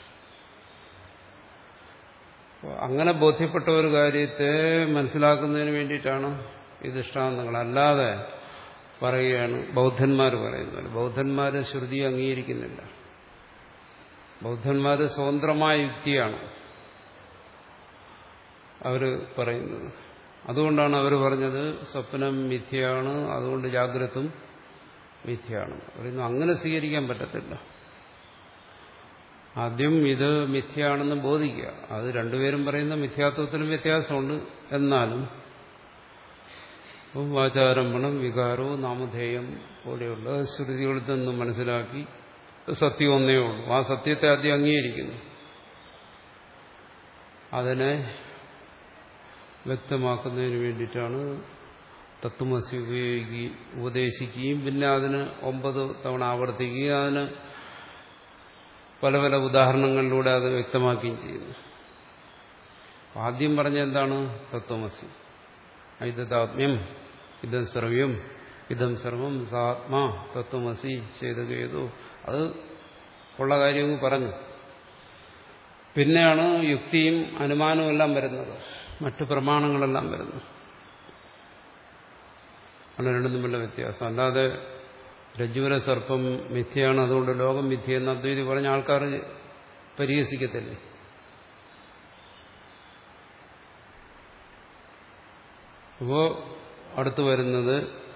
അങ്ങനെ ബോധ്യപ്പെട്ട ഒരു കാര്യത്തെ മനസ്സിലാക്കുന്നതിന് വേണ്ടിയിട്ടാണ് ഈ ദൃഷ്ടാന്തങ്ങൾ. അല്ലാതെ പറയുകയാണ് ബൗദ്ധന്മാർ പറയുന്നത്. ബൗദ്ധന്മാർ ശ്രുതി അംഗീകരിക്കുന്നില്ല. ബൗദ്ധന്മാർ സ്വതന്ത്രമായ യുക്തിയാണ് അവർ പറയുന്നത്. അതുകൊണ്ടാണ് അവർ പറഞ്ഞത് സ്വപ്നം മിഥ്യയാണ്, അതുകൊണ്ട് ജാഗ്രതും മിഥ്യയാണ്. പറയുന്നു അങ്ങനെ സ്വീകരിക്കാൻ പറ്റത്തില്ല. ആദ്യം ഇത് മിഥ്യയാണെന്ന് ബോധിക്കുക. അത് രണ്ടുപേരും പറയുന്ന മിഥ്യാത്വത്തിലും വ്യത്യാസമുണ്ട്. എന്നാലും വാചാരംഭണം വികാരോ നാമധേയം പോലെയുള്ള ശ്രുതികളിൽ നിന്നും മനസ്സിലാക്കി സത്യം ഒന്നേ ഉള്ളൂ. ആ സത്യത്തെ ആദ്യം അംഗീകരിക്കുന്നു. അതിനെ വ്യക്തമാക്കുന്നതിന് വേണ്ടിയിട്ടാണ് തത്വമസി ഉപയോഗി ഉപദേശിക്കുകയും പിന്നെ അതിന് ഒമ്പത് തവണ ആവർത്തിക്കുകയും അതിന് പല പല ഉദാഹരണങ്ങളിലൂടെ അത് വ്യക്തമാക്കുകയും ചെയ്യുന്നു. ആദ്യം പറഞ്ഞ എന്താണ്? തത്വമസി ഐതദാത്മ്യം ഇതം സർവ്യം ഇതം സർവം സാത്മാ തത്വമസി ചെയ്തകേതു. അത് ഉള്ള കാര്യവും പറഞ്ഞു. പിന്നെയാണ് യുക്തിയും അനുമാനവും എല്ലാം വരുന്നത്, മറ്റു പ്രമാണങ്ങളെല്ലാം വരുന്നു. ആണ് രണ്ടും തമ്മിലുള്ള വ്യത്യാസം. അല്ലാതെ രജ്ജുവിലെ സർപ്പം മിഥ്യയാണ്, അതുകൊണ്ട് ലോകം മിഥ്യയെന്ന് അദ്വൈതി പറഞ്ഞ ആൾക്കാർ പരിഹസിക്കത്തില്ലേ? അപ്പോ അടുത്തു വരുന്നത്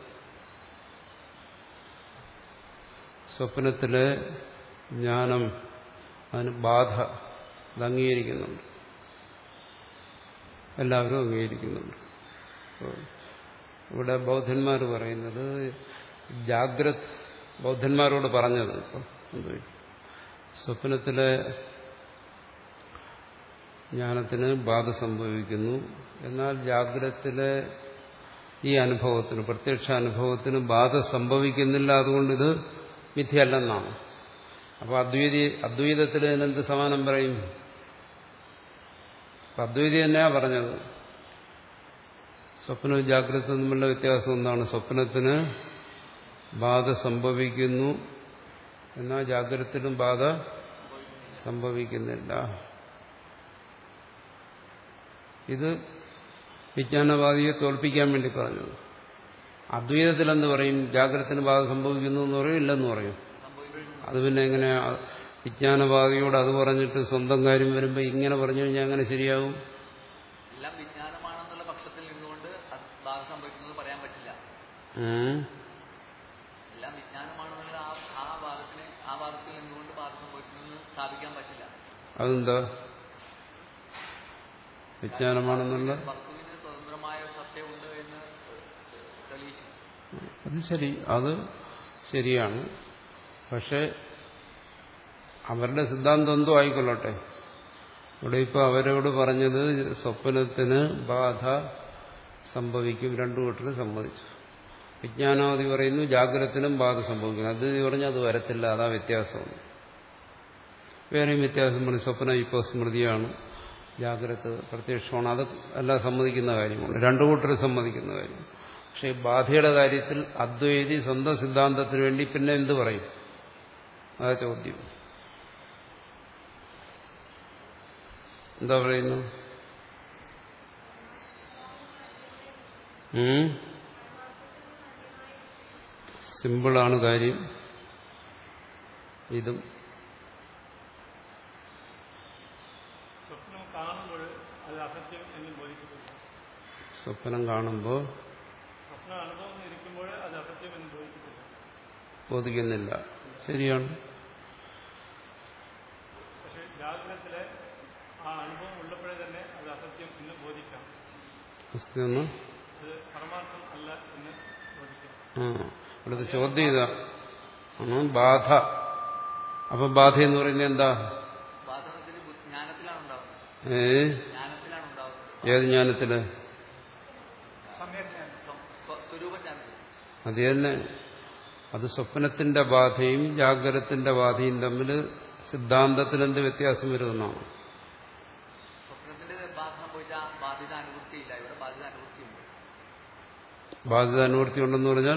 സ്വപ്നത്തിലെ ജ്ഞാനം, അതിന് ബാധ, അത് അംഗീകരിക്കുന്നുണ്ട്, എല്ലാവരും അംഗീകരിക്കുന്നുണ്ട്. ഇവിടെ ബൗദ്ധന്മാർ പറയുന്നത് ജാഗ്രത് ബൗദ്ധന്മാരോട് പറഞ്ഞത് ഇപ്പം എന്തോ സ്വപ്നത്തിലെ ജ്ഞാനത്തിന് ബാധ സംഭവിക്കുന്നു, എന്നാൽ ജാഗ്രത്തിലെ ഈ അനുഭവത്തിന്, പ്രത്യക്ഷ അനുഭവത്തിന് ബാധ സംഭവിക്കുന്നില്ല, അതുകൊണ്ട് ഇത് മിഥ്യയല്ലെന്നാണ്. അപ്പോൾ അദ്വൈതി അദ്വൈതത്തിൽ ഇതിനെന്ത് സമാനം പറയും? അദ്വൈതി തന്നെയാ പറഞ്ഞത്. സ്വപ്നവും ജാഗ്രത തമ്മിലുള്ള വ്യത്യാസം എന്താണ്? സ്വപ്നത്തിന് ബാധ സംഭവിക്കുന്നു, എന്നാൽ ജാഗ്രതത്തിലും ബാധ സംഭവിക്കുന്നില്ല. ഇത് വിജ്ഞാനവാദിയെ തോൽപ്പിക്കാൻ വേണ്ടി പറഞ്ഞത്. അദ്വൈതത്തിൽ എന്ത് പറയും? ജാഗ്രതത്തിന് ബാധ സംഭവിക്കുന്നു എന്ന് പറയും, ഇല്ലെന്ന് പറയും. അത് പിന്നെ എങ്ങനെയാ? വിജ്ഞാനവാദിയോട് അത് പറഞ്ഞിട്ട് സ്വന്തം കാര്യം വരുമ്പോൾ ഇങ്ങനെ പറഞ്ഞു കഴിഞ്ഞാൽ അങ്ങനെ ശരിയാവും? എല്ലാം വിജ്ഞാനമാണെന്നുള്ള പക്ഷത്തിൽ നിന്നുകൊണ്ട് ബാധ സംഭവിക്കുന്നത് പറയാൻ പറ്റില്ല. എല്ലാം വിജ്ഞാനമാണെന്നുള്ള ആ വാദത്തിന് ആ വാദത്തിൽ നിന്നുകൊണ്ട് ബാധ സംഭവിക്കുന്നത് സ്ഥാപിക്കാൻ പറ്റില്ല. അതെന്താ? വിജ്ഞാനമാണെന്നുള്ള വസ്തുവിന് സ്വതന്ത്രമായ സത്യമുണ്ട് എന്ന് തെളിയിച്ചു. അത് ശരി, അത് ശരിയാണ്. പക്ഷെ അവരുടെ സിദ്ധാന്തം എന്തോ ആയിക്കൊള്ളട്ടെ. ഇവിടെ ഇപ്പോൾ അവരോട് പറഞ്ഞത് സ്വപ്നത്തിന് ബാധ സംഭവിക്കും, രണ്ടു കൂട്ടരും സമ്മതിച്ചു. വിജ്ഞാനാവധി പറയുന്നു ജാഗ്രതത്തിനും ബാധ സംഭവിക്കുന്നു. അത് പറഞ്ഞാൽ അത് വരത്തില്ല, അതാ വ്യത്യാസമാണ്. വേറെയും വ്യത്യാസം പറഞ്ഞു. സ്വപ്നം ഇപ്പോൾ സ്മൃതിയാണ്, ജാഗ്രത പ്രത്യക്ഷമാണ്, അത് എല്ലാം സമ്മതിക്കുന്ന കാര്യമാണ്, രണ്ടു കൂട്ടരും സമ്മതിക്കുന്ന കാര്യം. പക്ഷെ ബാധയുടെ കാര്യത്തിൽ അദ്വൈതി സ്വന്തം സിദ്ധാന്തത്തിന് വേണ്ടി പിന്നെ എന്ത് പറയും? അതാ ചോദ്യം. എന്താ പറയുന്നു? സിമ്പിളാണ് കാര്യം. ഇതും സ്വപ്നം കാണുമ്പോൾ അത് അസത്യം എന്ന് ബോധിക്കപ്പെടുന്നു. സ്വപ്നം കാണുമ്പോൾ സ്വപ്ന അനുഭവം ഇരിക്കുമ്പോൾ അത് അസത്യം എന്ന് ബോധിക്കപ്പെടുന്നു. ബോധിക്കുന്നില്ല, ശരിയാണ്. പക്ഷെ ജാഗ്രതത്തിലെ ആ അനുഭവം ഉള്ളപ്പോഴേ തന്നെ അത് അസത്യം എന്ന് ബോധിക്കാം. സത്യം അത് പരമാർത്ഥം അല്ല എന്ന് ബോധിക്കാം. ആ ഇവിടുത്തെ ചോദ്യം ഇതാ, ബാധ. അപ്പൊ ബാധ എന്ന് പറയുന്നത് എന്താ? ഏ ഏത് ജ്ഞാനത്തില്? അത് തന്നെ. അത് സ്വപ്നത്തിന്റെ ബാധയും ജാഗ്രതത്തിന്റെ ബാധയും തമ്മിൽ സിദ്ധാന്തത്തിൽ എന്ത് വ്യത്യാസം വരുമെന്നാണ്. ബാധിത അനുവൃത്തി ഉണ്ടെന്ന് പറഞ്ഞാൽ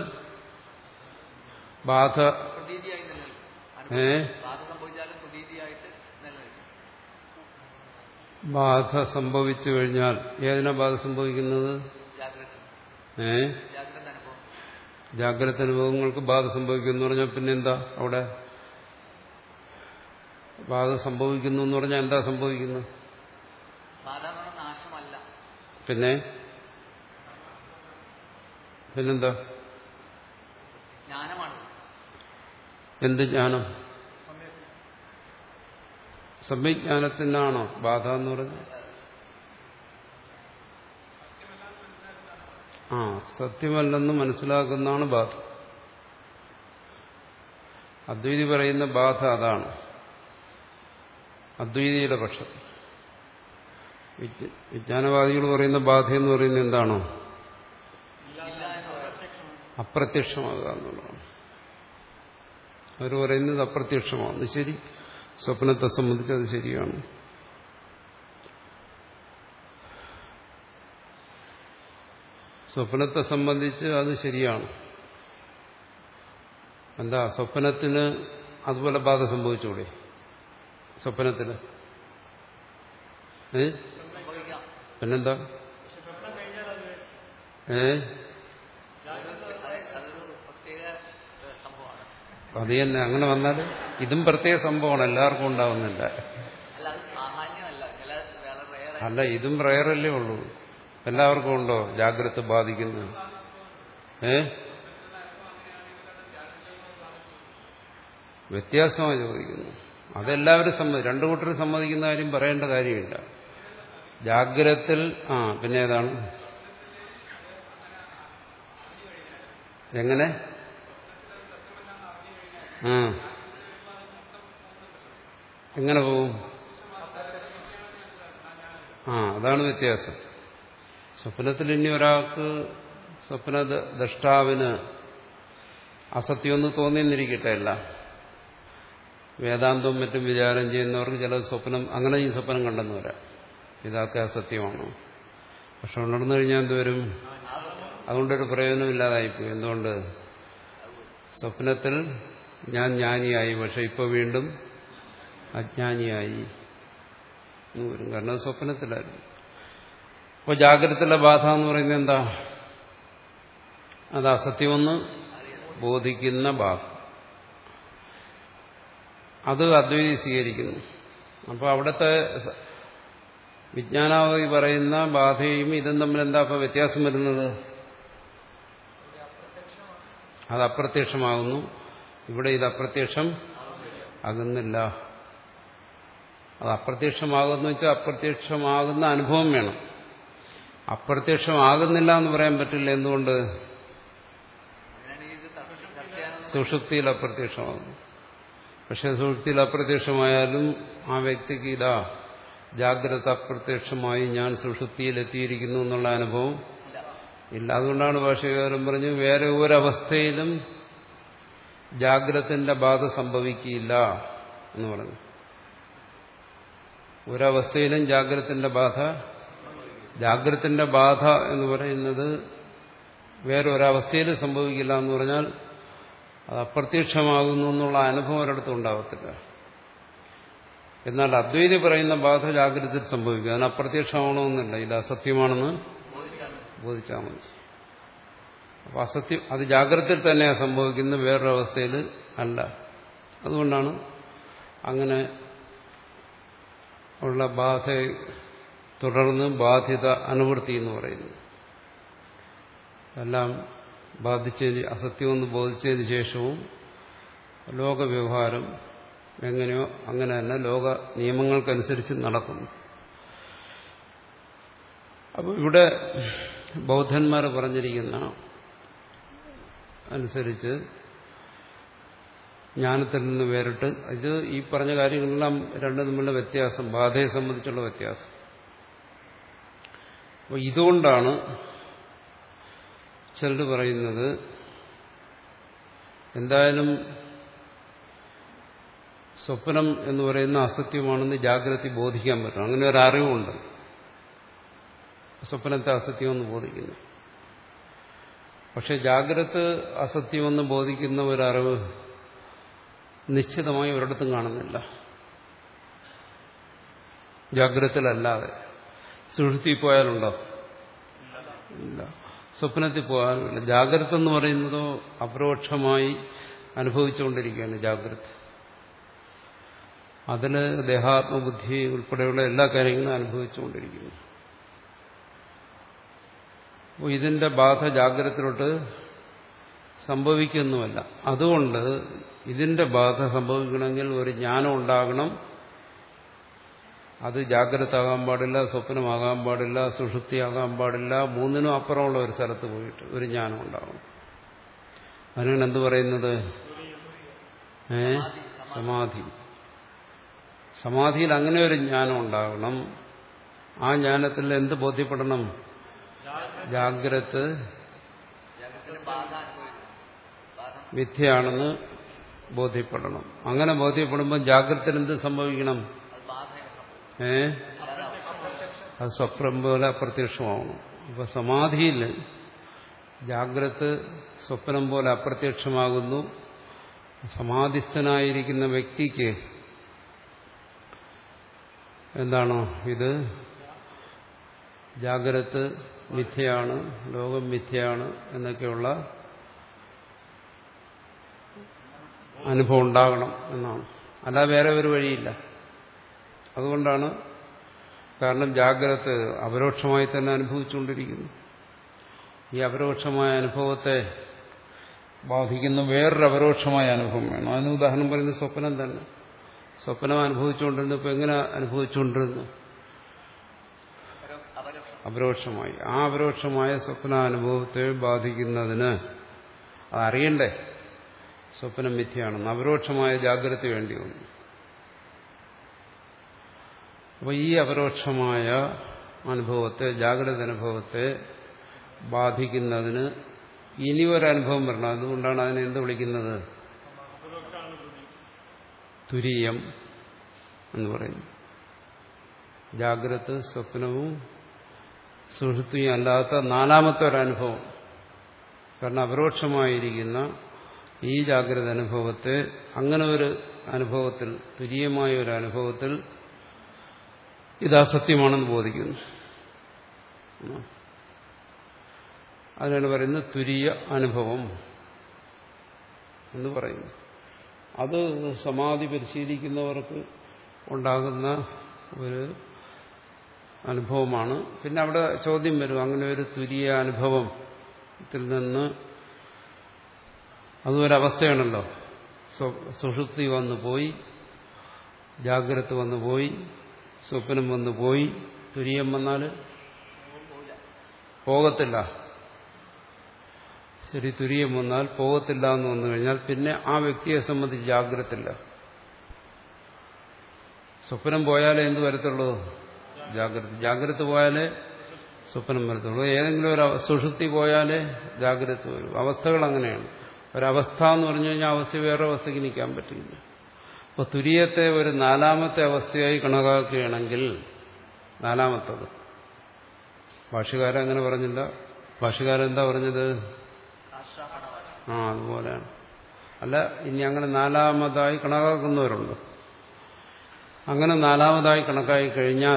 ബാധ ഏ ബാധ സംഭവിച്ചു കഴിഞ്ഞാൽ ഏതിനാ ബാധ സംഭവിക്കുന്നത്? ഏ ജാഗ്രത അനുഭവങ്ങൾക്ക് ബാധ സംഭവിക്കുന്നു എന്ന് പറഞ്ഞാൽ പിന്നെന്താ അവിടെ? ബാധ സംഭവിക്കുന്നു എന്ന് പറഞ്ഞാൽ എന്താ സംഭവിക്കുന്നത്? പിന്നെ പിന്നെന്താ? എന്ത് ജ്ഞാനം? സമ്യജ്ഞാനത്തിനാണോ ബാധ എന്ന് പറഞ്ഞത്? ആ സത്യമല്ലെന്ന് മനസ്സിലാക്കുന്നതാണ് ബാധ. അദ്വൈതി പറയുന്ന ബാധ അതാണ് അദ്വൈതിയുടെ പക്ഷം. വിജ്ഞാനവാദികൾ പറയുന്ന ബാധ എന്ന് പറയുന്നത് എന്താണോ? അപ്രത്യക്ഷമാകുക എന്നുള്ളതാണ്. അവർ പറയുന്നത് അപ്രത്യക്ഷമാകുന്നു. ശരി, സ്വപ്നത്തെ സംബന്ധിച്ച് അത് ശരിയാണ്. സ്വപ്നത്തെ സംബന്ധിച്ച് അത് ശരിയാണ്. എന്താ, സ്വപ്നത്തിന് അതുപോലെ ബാധ സംഭവിച്ചൂടെ? സ്വപ്നത്തിന് ഏ പിന്നെന്താ? ഏ അത് തന്നെ. അങ്ങനെ വന്നാൽ ഇതും പ്രത്യേക സംഭവമാണ്, എല്ലാവർക്കും ഉണ്ടാവുന്നില്ല. അല്ല, ഇതും റയറല്ലേ ഉള്ളൂ. എല്ലാവർക്കും ഉണ്ടോ ജാഗ്രത ബാധിക്കുന്നത്? ഏ വ്യത്യാസമായി ചോദിക്കുന്നു. അതെല്ലാവരും സമ്മതി രണ്ടു കൂട്ടരും സമ്മതിക്കുന്ന കാര്യം പറയേണ്ട കാര്യമില്ല. ജാഗ്രത്തിൽ ആ പിന്നെ ഏതാണ്? എങ്ങനെ? ആ എങ്ങനെ പോവും? ആ അതാണ് വ്യത്യാസം. സ്വപ്നത്തിൽ ഇനി ഒരാൾക്ക് സ്വപ്ന ദ്രഷ്ടാവിന് അസത്യമൊന്നും തോന്നിയെന്നിരിക്കട്ടെ. അല്ല, വേദാന്തവും മറ്റും വിചാരം ചെയ്യുന്നവർക്ക് ചില സ്വപ്നം അങ്ങനെ ഈ സ്വപ്നം കണ്ടെന്ന് വരാം, ഇതൊക്കെ അസത്യമാണോ. പക്ഷെ ഉണർന്നു കഴിഞ്ഞാൽ എന്തുവരും? അതുകൊണ്ടൊരു പ്രയോജനമില്ലാതായിപ്പോയി. എന്തുകൊണ്ട്? സ്വപ്നത്തിൽ ഞാൻ ജ്ഞാനിയായി, പക്ഷെ ഇപ്പോൾ വീണ്ടും അജ്ഞാനിയായി എന്ന് വരും. കാരണം സ്വപ്നത്തിലായിരുന്നു. അപ്പോൾ ജാഗ്രതത്തിലെ ബാധ എന്ന് പറയുന്നത് എന്താ? അത് അസത്യമെന്ന് ബോധിക്കുന്ന ബാധ. അത് അദ്വൈതി സ്വീകരിക്കുന്നു. അപ്പോൾ അവിടുത്തെ വിജ്ഞാനാവധി പറയുന്ന ബാധയും ഇതും തമ്മിൽ എന്താ ഇപ്പോൾ വ്യത്യാസം വരുന്നത്? അത് അപ്രത്യക്ഷമാകുന്നു. ഇവിടെ ഇത് അപ്രത്യക്ഷം ആകുന്നില്ല. അത് അപ്രത്യക്ഷമാകുന്നു വെച്ചാൽ അപ്രത്യക്ഷമാകുന്ന അനുഭവം വേണം. അപ്രത്യക്ഷമാകുന്നില്ല എന്ന് പറയാൻ പറ്റില്ല. എന്തുകൊണ്ട്? സുഷുപ്തിയിൽ അപ്രത്യക്ഷമാകുന്നു. പക്ഷെ സുഷുപ്തിയിൽ അപ്രത്യക്ഷമായാലും ആ വ്യക്തിക്ക് ഇതാ ജാഗ്രത അപ്രത്യക്ഷമായി ഞാൻ സുഷുപ്തിയിൽ എത്തിയിരിക്കുന്നു എന്നുള്ള അനുഭവം ഇല്ല. അതുകൊണ്ടാണ് ഭാഷ്യകാരൻ പറഞ്ഞു വേറെ ഒരവസ്ഥയിലും ജാഗ്രതത്തിന്റെ ബാധ സംഭവിക്കില്ല എന്ന് പറഞ്ഞു. ഒരവസ്ഥയിലും ജാഗ്രതത്തിന്റെ ബാധ ജാഗ്രതത്തിന്റെ ബാധ എന്ന് പറയുന്നത് വേറൊരവസ്ഥയിലും സംഭവിക്കില്ല എന്ന് പറഞ്ഞാൽ അത് അപ്രത്യക്ഷമാകുന്നു എന്നുള്ള അനുഭവം ഒരിടത്തും ഉണ്ടാവത്തില്ല. എന്നാൽ അദ്വൈതി പറയുന്ന ബാധ ജാഗ്രതയിൽ സംഭവിക്കുക. അതിന് അപ്രത്യക്ഷമാവണമെന്നില്ല, ഇത് അസത്യമാണെന്ന് ബോധിച്ചാൽ മതി. അപ്പൊ അസത്യം അത് ജാഗ്രതയിൽ തന്നെയാണ് സംഭവിക്കുന്നത്, വേറൊരവസ്ഥയിൽ അല്ല. അതുകൊണ്ടാണ് അങ്ങനെ ഉള്ള ബാധയെ തുടർന്ന് ബാധിത അനുവൃത്തി എന്ന് പറയുന്നത്. എല്ലാം ബാധിച്ചതിന് അസത്യമെന്ന് ബോധിച്ചതിന് ശേഷവും ലോകവ്യവഹാരം എങ്ങനെയോ അങ്ങനെ തന്നെ ലോക നിയമങ്ങൾക്കനുസരിച്ച് നടക്കുന്നു. അപ്പോൾ ഇവിടെ ബൗദ്ധന്മാർ പറഞ്ഞിരിക്കുന്ന അനുസരിച്ച് ജ്ഞാനത്തിൽ നിന്ന് വേറിട്ട് ഇത് ഈ പറഞ്ഞ കാര്യങ്ങളെല്ലാം രണ്ടും തമ്മിലുള്ള വ്യത്യാസം, ബാധയെ സംബന്ധിച്ചുള്ള വ്യത്യാസം. അപ്പോൾ ഇതുകൊണ്ടാണ് ചിലർ പറയുന്നത് എന്തായാലും സ്വപ്നം എന്ന് പറയുന്ന അസത്യമാണെന്ന് ജാഗ്രത ബോധിക്കാൻ പറ്റും. അങ്ങനെ ഒരു അറിവുണ്ട്, സ്വപ്നത്തെ അസത്യമെന്ന് ബോധിക്കുന്നു. പക്ഷെ ജാഗ്രത അസത്യമെന്ന് ബോധിക്കുന്ന ഒരറിവ് നിശ്ചിതമായി ഒരിടത്തും കാണുന്നില്ല, ജാഗ്രതയിലല്ലാതെ. സുഷുപ്തി പോയാലുണ്ടോ? ഇല്ല. സ്വപ്നത്തിൽ പോകാനുമില്ല. ജാഗ്രത എന്ന് പറയുന്നതോ അപരോക്ഷമായി അനുഭവിച്ചുകൊണ്ടിരിക്കുകയാണ് ജാഗ്രത. അതിന് ദേഹാത്മബുദ്ധി ഉൾപ്പെടെയുള്ള എല്ലാ കാര്യങ്ങളും അനുഭവിച്ചുകൊണ്ടിരിക്കുന്നു. അപ്പോൾ ഇതിന്റെ ബാധ ജാഗ്രതയിലോട്ട് സംഭവിക്കുന്നുമല്ല. അതുകൊണ്ട് ഇതിന്റെ ബാധ സംഭവിക്കണമെങ്കിൽ ഒരു ജ്ഞാനം ഉണ്ടാകണം. അത് ജാഗ്രത ആകാൻ പാടില്ല, സ്വപ്നമാകാൻ പാടില്ല, സുഷുപ്തിയാകാൻ പാടില്ല. മൂന്നിനും അപ്പുറമുള്ള ഒരു സ്ഥലത്ത് പോയിട്ട് ഒരു ജ്ഞാനം ഉണ്ടാകണം. അതിനാണ് എന്ത് പറയുന്നത്? ഏ സമാധി. സമാധിയിൽ അങ്ങനെ ഒരു ജ്ഞാനം ഉണ്ടാകണം. ആ ജ്ഞാനത്തിൽ എന്ത് ബോധ്യപ്പെടണം? ജാഗ്രത് ജാഗ്രതത്തിന് ബാധ അനുഭവിക്കുന്നു. ബാധ മിഥ്യയാണെന്ന് ബോധ്യപ്പെടണം. അങ്ങനെ ബോധ്യപ്പെടുമ്പോൾ ജാഗ്രതയിൽ എന്ത് സംഭവിക്കണം? അത് ബാധയാണ് സംഭവിക്കുന്നത്. ഏ അല്ലാതെ അത് സ്വപ്നം പോലെ അപ്രത്യക്ഷമാവണം. അപ്പൊ സമാധിയിൽ ജാഗ്രത് സ്വപ്നം പോലെ അപ്രത്യക്ഷമാകുന്നു. സമാധിസ്ഥനായിരിക്കുന്ന വ്യക്തിക്ക് എന്താണോ ഇത് ജാഗ്രത് മിഥ്യയാണ്, ലോകം മിഥ്യയാണ് എന്നൊക്കെയുള്ള അനുഭവം ഉണ്ടാകണം എന്നാണ്. അല്ല വേറെ ഒരു വഴിയില്ല. അതുകൊണ്ടാണ്, കാരണം ജാഗ്രത് അപരോക്ഷമായി തന്നെ അനുഭവിച്ചുകൊണ്ടിരിക്കുന്നു. ഈ അപരോക്ഷമായ അനുഭവത്തെ ബാധിക്കുന്ന വേറൊരു അപരോക്ഷമായ അനുഭവം വേണം. അതിന് ഉദാഹരണം പറയുന്നത് സ്വപ്നം തന്നെ. സ്വപ്നം അനുഭവിച്ചുകൊണ്ടിരുന്നു. ഇപ്പൊ എങ്ങനെ അനുഭവിച്ചുകൊണ്ടിരുന്നു? അപരോക്ഷമായി. ആ അപരോക്ഷമായ സ്വപ്നാനുഭവത്തെ ബാധിക്കുന്നതിന് അതറിയണ്ടേ സ്വപ്നം മിഥ്യയാണെന്ന്. അപരോക്ഷമായ ജാഗ്രത വേണ്ടി വന്നു. അപ്പൊ ഈ അപരോക്ഷമായ അനുഭവത്തെ, ജാഗ്രത അനുഭവത്തെ ബാധിക്കുന്നതിന് ഇനി ഒരനുഭവം വരണം. അതുകൊണ്ടാണ് അതിനെ എന്ത് വിളിക്കുന്നത്? തുരീയം എന്ന് പറയുന്നു. ജാഗ്രത സ്വപ്നവും സുഷുപ്തിയും അല്ലാത്ത നാലാമത്തെ ഒരനുഭവം. കാരണം അപരോക്ഷമായിരിക്കുന്ന ഈ ജാഗ്രത അനുഭവത്തെ അങ്ങനെ ഒരു അനുഭവത്തിൽ, തുരീയമായ ഒരു അനുഭവത്തിൽ ഇത് അസത്യമാണെന്ന് ബോധിക്കുന്നു. അതിനാണ് പറയുന്നത് തുരീയ അനുഭവം എന്ന് പറയുന്നു. അത് സമാധി പരിശീലിക്കുന്നവർക്ക് ഉണ്ടാകുന്ന ഒരു അനുഭവമാണ്. പിന്നെ അവിടെ ചോദ്യം വരും, അങ്ങനെ ഒരു തുരീയ അനുഭവത്തിൽ നിന്ന് അതൊരവസ്ഥയാണല്ലോ. സുഷുപ്തി വന്നു പോയി, ജാഗ്രത വന്നു പോയി, സ്വപ്നം വന്നു പോയി. തുരീയം വന്നാൽ പോകത്തില്ല. ശരി, തുരീയം വന്നാൽ പോകത്തില്ല എന്ന് വന്നു കഴിഞ്ഞാൽ പിന്നെ ആ വ്യക്തിയെ സംബന്ധിച്ച് ജാഗ്രതയില്ല. സ്വപ്നം പോയാലേ എന്ത് വരത്തുള്ളൂ? ജാഗ്രത. ജാഗ്രത പോയാലേ സ്വപ്നം വരത്തുള്ളൂ. ഏതെങ്കിലും ഒരു സുഷുപ്തി പോയാലേ ജാഗ്രത വരും. അവസ്ഥകൾ അങ്ങനെയാണ്. ഒരവസ്ഥ എന്ന് പറഞ്ഞു കഴിഞ്ഞാൽ അവസ്ഥ വേറെ അവസ്ഥയ്ക്ക് നിൽക്കാൻ പറ്റില്ല. അപ്പോൾ തുരീയത്തെ ഒരു നാലാമത്തെ അവസ്ഥയായി കണക്കാക്കുകയാണെങ്കിൽ, നാലാമത്തത് ഭാഷ്യകാരൻ അങ്ങനെ പറഞ്ഞില്ല. ഭാഷ്യകാരൻ എന്താ പറഞ്ഞത്? ആ അതുപോലെയാണ്. അല്ല, ഇനി അങ്ങനെ നാലാമതായി കണക്കാക്കുന്നവരുണ്ട്. അങ്ങനെ നാലാമതായി കണക്കായി കഴിഞ്ഞാൽ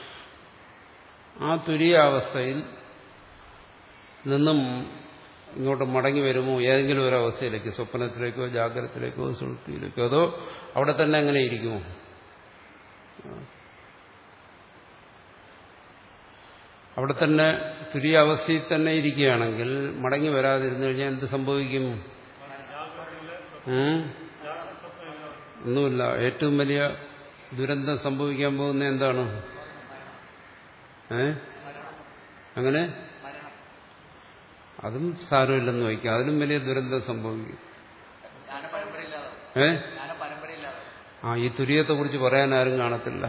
ആ തുരീയാവസ്ഥയിൽ നിന്നും ഇങ്ങോട്ട് മടങ്ങി വരുമോ ഏതെങ്കിലും ഒരു അവസ്ഥയിലേക്ക്, സ്വപ്നത്തിലേക്കോ ജാഗ്രതത്തിലേക്കോ സുഷുപ്തിയിലേക്കോ, അതോ അവിടെ തന്നെ എങ്ങനെ ഇരിക്കുമോ? അവിടെ തന്നെ തുരീയാവസ്ഥയിൽ തന്നെ ഇരിക്കുകയാണെങ്കിൽ മടങ്ങി വരാതിരുന്നു കഴിഞ്ഞാൽ എന്ത് സംഭവിക്കും? ഒന്നുമില്ല. ഏറ്റവും വലിയ ദുരന്തം സംഭവിക്കാൻ പോകുന്ന എന്താണ്? ഏ അങ്ങനെ അതും സാരമില്ലെന്ന് വയ്ക്കാം. അതിലും വലിയ ദുരന്തം സംഭവിക്കും. ഏ ആ ഈ തുര്യത്തെ കുറിച്ച് പറയാൻ ആരും കാണത്തില്ല.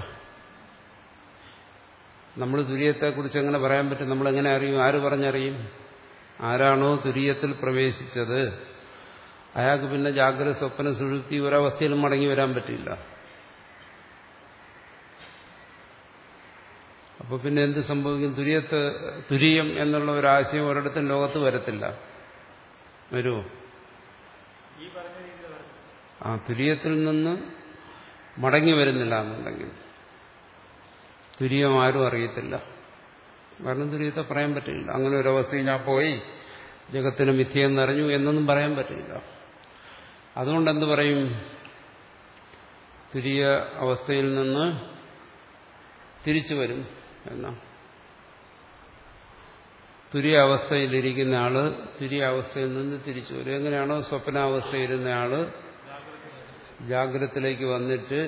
നമ്മൾ തുര്യത്തെക്കുറിച്ച് എങ്ങനെ പറയാൻ പറ്റും? നമ്മളെങ്ങനെ അറിയും? ആര് പറഞ്ഞറിയും? ആരാണോ തുര്യത്തിൽ പ്രവേശിച്ചത് അയാൾക്ക് പിന്നെ ജാഗ്രത, സ്വപ്ന, സുഷുപ്തി ഒരവസ്ഥയിലും മടങ്ങി വരാൻ പറ്റില്ല. അപ്പൊ പിന്നെ എന്ത് സംഭവിക്കും? തുര്യത്ത് തുര്യം എന്നുള്ള ഒരാശയം ഒരിടത്തും ലോകത്ത് വരത്തില്ല. വരുമോ? ആ തുര്യത്തിൽ നിന്ന് മടങ്ങി വരുന്നില്ല എന്നുണ്ടെങ്കിൽ തുര്യം ആരും അറിയത്തില്ല. കാരണം തുര്യത്തെ പറയാൻ പറ്റില്ല. അങ്ങനെ ഒരവസ്ഥയിൽ ഞാൻ പോയി ജഗത്തിന് മിഥ്യയെന്നറിഞ്ഞു എന്നൊന്നും പറയാൻ പറ്റില്ല. അതുകൊണ്ട് എന്ത് പറയും? തുര്യ അവസ്ഥയിൽ നിന്ന് തിരിച്ചു വരും എന്നാ. തുര്യ അവസ്ഥയിലിരിക്കുന്ന ആള് തുര്യ അവസ്ഥയിൽ നിന്ന് തിരിച്ചു വരും. എങ്ങനെയാണോ സ്വപ്നാവസ്ഥയിരുന്ന ആള് ജാഗ്രതത്തിലേക്ക് വന്നിട്ട്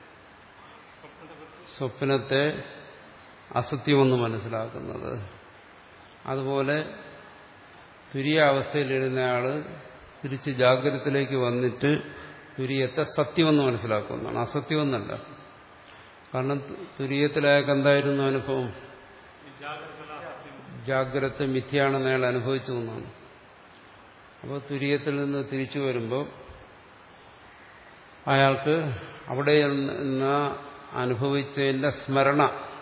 സ്വപ്നത്തെ അസത്യമെന്ന് മനസ്സിലാക്കുന്നത്, അതുപോലെ തുര്യാവസ്ഥയിലിരുന്ന ആള് തിരിച്ച് ജാഗ്രതത്തിലേക്ക് വന്നിട്ട് തുര്യത്തെ സത്യമെന്ന് മനസ്സിലാക്കുന്നതാണ്, അസത്യമെന്നല്ല. കാരണം തുരീയത്തിലയാൾക്ക് എന്തായിരുന്നു അനുഭവം? ജാഗ്രത മിഥ്യയാണെന്ന് അയാൾ അനുഭവിച്ചു എന്നാണ്. അപ്പോൾ തുരീയത്തിൽ നിന്ന് തിരിച്ചു വരുമ്പോൾ അയാൾക്ക് അവിടെ നിന്ന് അനുഭവിച്ചതിന്റെ സ്മരണ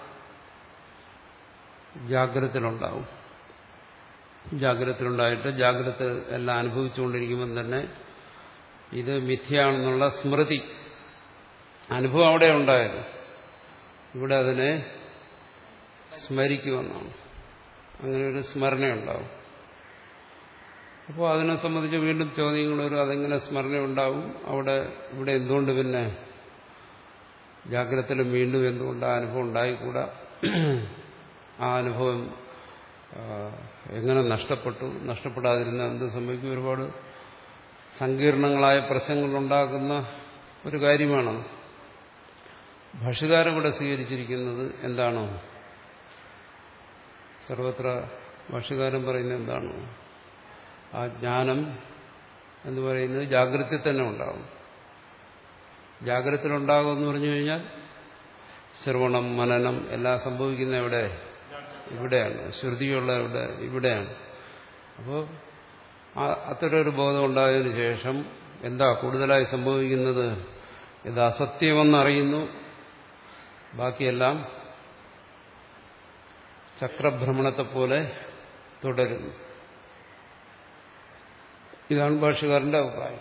ജാഗ്രതത്തിലുണ്ടാവും. ജാഗ്രതത്തിലുണ്ടായിട്ട് ജാഗ്രത എല്ലാം അനുഭവിച്ചുകൊണ്ടിരിക്കുമ്പോൾ തന്നെ ഇത് മിഥ്യയാണെന്നുള്ള സ്മൃതി അനുഭവം അവിടെ ഉണ്ടായത്. ഇവിടെ അതിനെ സ്മരിക്കുമെന്നാണ്. അങ്ങനെ ഒരു സ്മരണയുണ്ടാവും. അപ്പോൾ അതിനെ സംബന്ധിച്ച് വീണ്ടും ചോദ്യങ്ങൾ വരും. അതെങ്ങനെ സ്മരണയുണ്ടാവും? അവിടെ ഇവിടെ എന്തുകൊണ്ട് പിന്നെ ജാഗ്രതയിലും വീണ്ടും എന്തുകൊണ്ട് ആ അനുഭവം ഉണ്ടായിക്കൂടാ? ആ അനുഭവം എങ്ങനെ നഷ്ടപ്പെട്ടു? നഷ്ടപ്പെടാതിരുന്ന എന്ത് സംഭവിക്കും? ഒരുപാട് സങ്കീർണങ്ങളായ പ്രശ്നങ്ങളുണ്ടാക്കുന്ന ഒരു കാര്യമാണ്. ഭാഷ്യകാരൻ ഇവിടെ സ്വീകരിച്ചിരിക്കുന്നത് എന്താണോ? സർവത്ര ഭാഷ്യകാരൻ പറയുന്നത് എന്താണോ? ആ ജ്ഞാനം എന്ന് പറയുന്നത് ജാഗ്രതയിൽ തന്നെ ഉണ്ടാകും. ജാഗ്രതയിലുണ്ടാകും എന്ന് പറഞ്ഞു കഴിഞ്ഞാൽ ശ്രവണം, മനനം എല്ലാം സംഭവിക്കുന്ന എവിടെ? ഇവിടെയാണ്. ശ്രുതിയുള്ള ഇവിടെ ഇവിടെയാണ്. അപ്പോൾ അത്തരൊരു ബോധം ഉണ്ടായതിനു ശേഷം എന്താ കൂടുതലായി സംഭവിക്കുന്നത്? ഇത് അസത്യമെന്നറിയുന്നു. ബാക്കിയെല്ലാം ചക്രഭ്രമണത്തെ പോലെ തുടരുന്നു. ഇതാണ് ഭാഷ്യകാരന്റെ അഭിപ്രായം.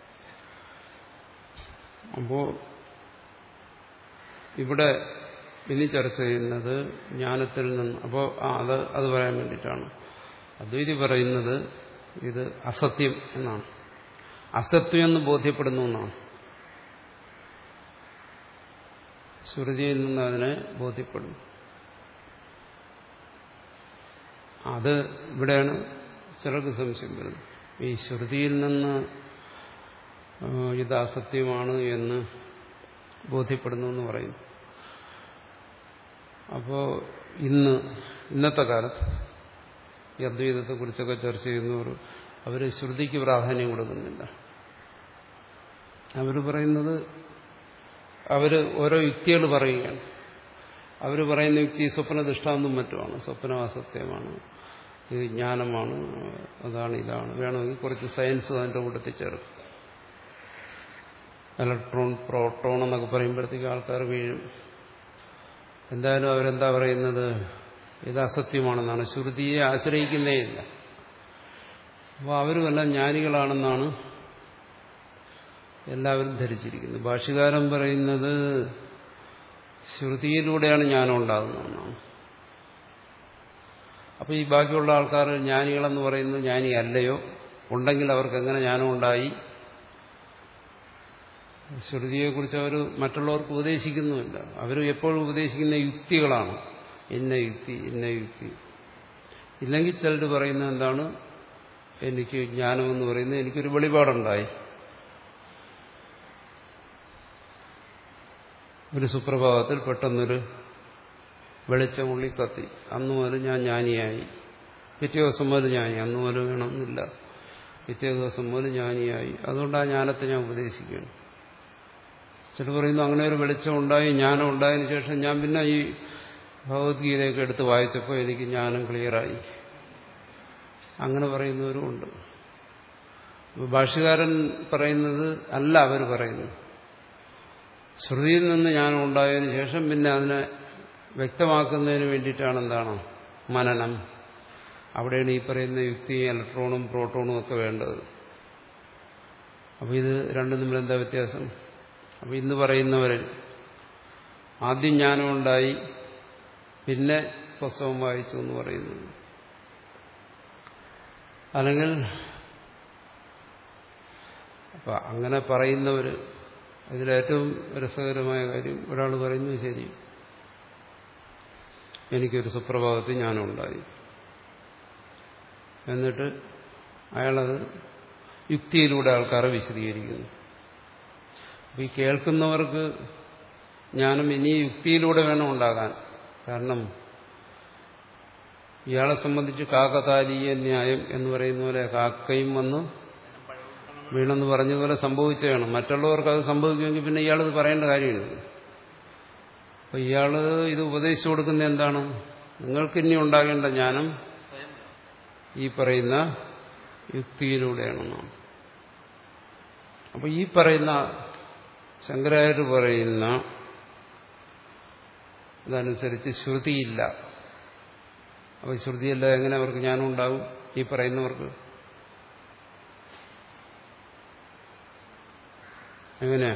അപ്പോ ഇവിടെ ഇനി ചർച്ച ചെയ്യുന്നത് ജ്ഞാനത്തിൽ നിന്ന്. അപ്പോൾ അത് അത് പറയാൻ വേണ്ടിയിട്ടാണ് അദ്വൈതി പറയുന്നത് ഇത് അസത്യം എന്നാണ്. അസത്യം എന്ന് ബോധ്യപ്പെടുന്നു എന്നാണ്. ശ്രുതിയിൽ നിന്ന് അതിനെ ബോധ്യപ്പെടുന്നു. അത് ഇവിടെയാണ് ചിലർക്ക് സംശയം വരുന്നത്. ഈ ശ്രുതിയിൽ നിന്ന് ഇത് അസത്യമാണ് എന്ന് ബോധ്യപ്പെടുന്നു എന്ന് പറയുന്നു. അപ്പോൾ ഇന്ന് ഇന്നത്തെ കാലത്ത് ഈ അദ്വൈതത്തെക്കുറിച്ചൊക്കെ ചർച്ച ചെയ്യുന്നവർ അവർ ശ്രുതിക്ക് പ്രാധാന്യം കൊടുക്കുന്നില്ല. അവർ പറയുന്നത് അവർ ഓരോ യുക്തികൾ പറയുകയാണ്. അവർ പറയുന്ന യുക്തി സ്വപ്ന ദൃഷ്ടാന്തം മറ്റുമാണ്. സ്വപ്നം അസത്യമാണ്, ഇത് ജ്ഞാനമാണ്, അതാണ് ഇതാണ്. വേണമെങ്കിൽ കുറച്ച് സയൻസ് അതിൻ്റെ കൂട്ടത്തിൽ ചേർക്കും. ഇലക്ട്രോൺ, പ്രോട്ടോൺ എന്നൊക്കെ പറയുമ്പോഴത്തേക്ക് ആൾക്കാർ വീഴും. എന്തായാലും അവരെന്താ പറയുന്നത്? ഇത് അസത്യമാണെന്നാണ്. ശ്രുതിയെ ആശ്രയിക്കുന്നേ ഇല്ല. അപ്പോൾ അവരുമെല്ലാം ജ്ഞാനികളാണെന്നാണ് എല്ലാവരും ധരിച്ചിരിക്കുന്നത്. ഭാഷ്യകാരൻ പറയുന്നത് ശ്രുതിയിലൂടെയാണ് ജ്ഞാനം ഉണ്ടാകുന്നതെന്നാണ്. അപ്പോൾ ഈ ബാക്കിയുള്ള ആൾക്കാർ ജ്ഞാനികളെന്ന് പറയുന്നത് ജ്ഞാനി അല്ലയോ? ഉണ്ടെങ്കിൽ അവർക്ക് എങ്ങനെ ജ്ഞാനം ഉണ്ടായി? ശ്രുതിയെക്കുറിച്ച് അവർ മറ്റുള്ളവർക്ക് ഉപദേശിക്കുന്നുമില്ല. അവർ എപ്പോഴും ഉപദേശിക്കുന്ന യുക്തികളാണ്. ഇന്ന യുക്തി, ഇന്ന യുക്തി. ഇല്ലെങ്കിൽ ചിലർ പറയുന്നത് എന്താണ്? എനിക്ക് ജ്ഞാനമെന്ന് പറയുന്നത് എനിക്കൊരു വെളിപാടുണ്ടായി. ഒരു സുപ്രഭാതത്തിൽ പെട്ടെന്നൊരു വെളിച്ചം ഉള്ളി കത്തി. അന്നു മുതൽ ഞാൻ ജ്ഞാനിയായി. പിറ്റേ ദിവസം മുതൽ ജ്ഞാനി. അന്നു മുതൽ വേണമെന്നില്ല. പിറ്റേ ദിവസം മുതൽ ജ്ഞാനിയായി. അതുകൊണ്ട് ആ ജ്ഞാനത്തെ ഞാൻ ഉപദേശിക്കുകയാണ്. ചില പറയുന്നു അങ്ങനെ ഒരു വെളിച്ചം ഉണ്ടായി, ജ്ഞാനം ഉണ്ടായതിനു ശേഷം ഞാൻ പിന്നെ ഈ ഭഗവത്ഗീതയൊക്കെ എടുത്ത് വായിച്ചപ്പോൾ എനിക്ക് ജ്ഞാനം ക്ലിയറായി. അങ്ങനെ പറയുന്നവരുമുണ്ട്. ഭാഷ്യകാരൻ പറയുന്നത് അല്ല അവർ പറയുന്നു. ശ്രുതിയിൽ നിന്ന് ജ്ഞാനം ഉണ്ടായതിനു ശേഷം പിന്നെ അതിനെ വ്യക്തമാക്കുന്നതിന് വേണ്ടിയിട്ടാണ് എന്താണ്? മനനം. അവിടെയാണ് ഈ പറയുന്ന യുക്തി, ഇലക്ട്രോണും പ്രോട്ടോണും ഒക്കെ വേണ്ടത്. അപ്പോൾ ഇത് രണ്ടും തമ്മിൽ എന്താ വ്യത്യാസം? അപ്പോൾ ഇന്ന് പറയുന്നവരിൽ ആദ്യം ജ്ഞാനം ഉണ്ടായി, പിന്നെ പുസ്തകം വായിച്ചു എന്ന് പറയുന്നു. അല്ലെങ്കിൽ അപ്പം അങ്ങനെ പറയുന്നവർ, ഇതിലേറ്റവും രസകരമായ കാര്യം, ഒരാൾ പറയുന്നു ശരി, എനിക്കൊരു സുപ്രഭാതത്തിൽ ജ്ഞാനം ഉണ്ടായി. എന്നിട്ട് അയാളത് യുക്തിയിലൂടെ ആൾക്കാരെ വിശദീകരിക്കുന്നു. അപ്പം ഈ കേൾക്കുന്നവർക്ക് ജ്ഞാനം ഇനി യുക്തിയിലൂടെ വേണം ഉണ്ടാകാൻ. കാരണം ഇയാളെ സംബന്ധിച്ച് കാക്കതാലീയ ന്യായം എന്ന് പറയുന്ന പോലെ കാക്കയും വന്ന് വീണെന്ന് പറഞ്ഞതുപോലെ സംഭവിച്ചതാണ്. മറ്റുള്ളവർക്ക് അത് സംഭവിക്കുമെങ്കിൽ പിന്നെ ഇയാളത് പറയേണ്ട കാര്യമില്ല. അപ്പൊ ഇയാള് ഇത് ഉപദേശിച്ചു കൊടുക്കുന്ന എന്താണ്? നിങ്ങൾക്ക് ഇനി ഉണ്ടാകേണ്ട ജ്ഞാനം സ്വയം ഈ പറയുന്ന യുക്തിയിലൂടെയാണെന്നാണ്. അപ്പൊ ഈ പറയുന്ന ശങ്കരാചാര്യർ പറയുന്ന ഇതനുസരിച്ച് ശ്രുതിയില്ല. അപ്പൊ ശ്രുതിയല്ല എങ്ങനെ അവർക്ക് ജ്ഞാനം ഉണ്ടാകും? ഈ പറയുന്നവർക്ക് എങ്ങനെയാ?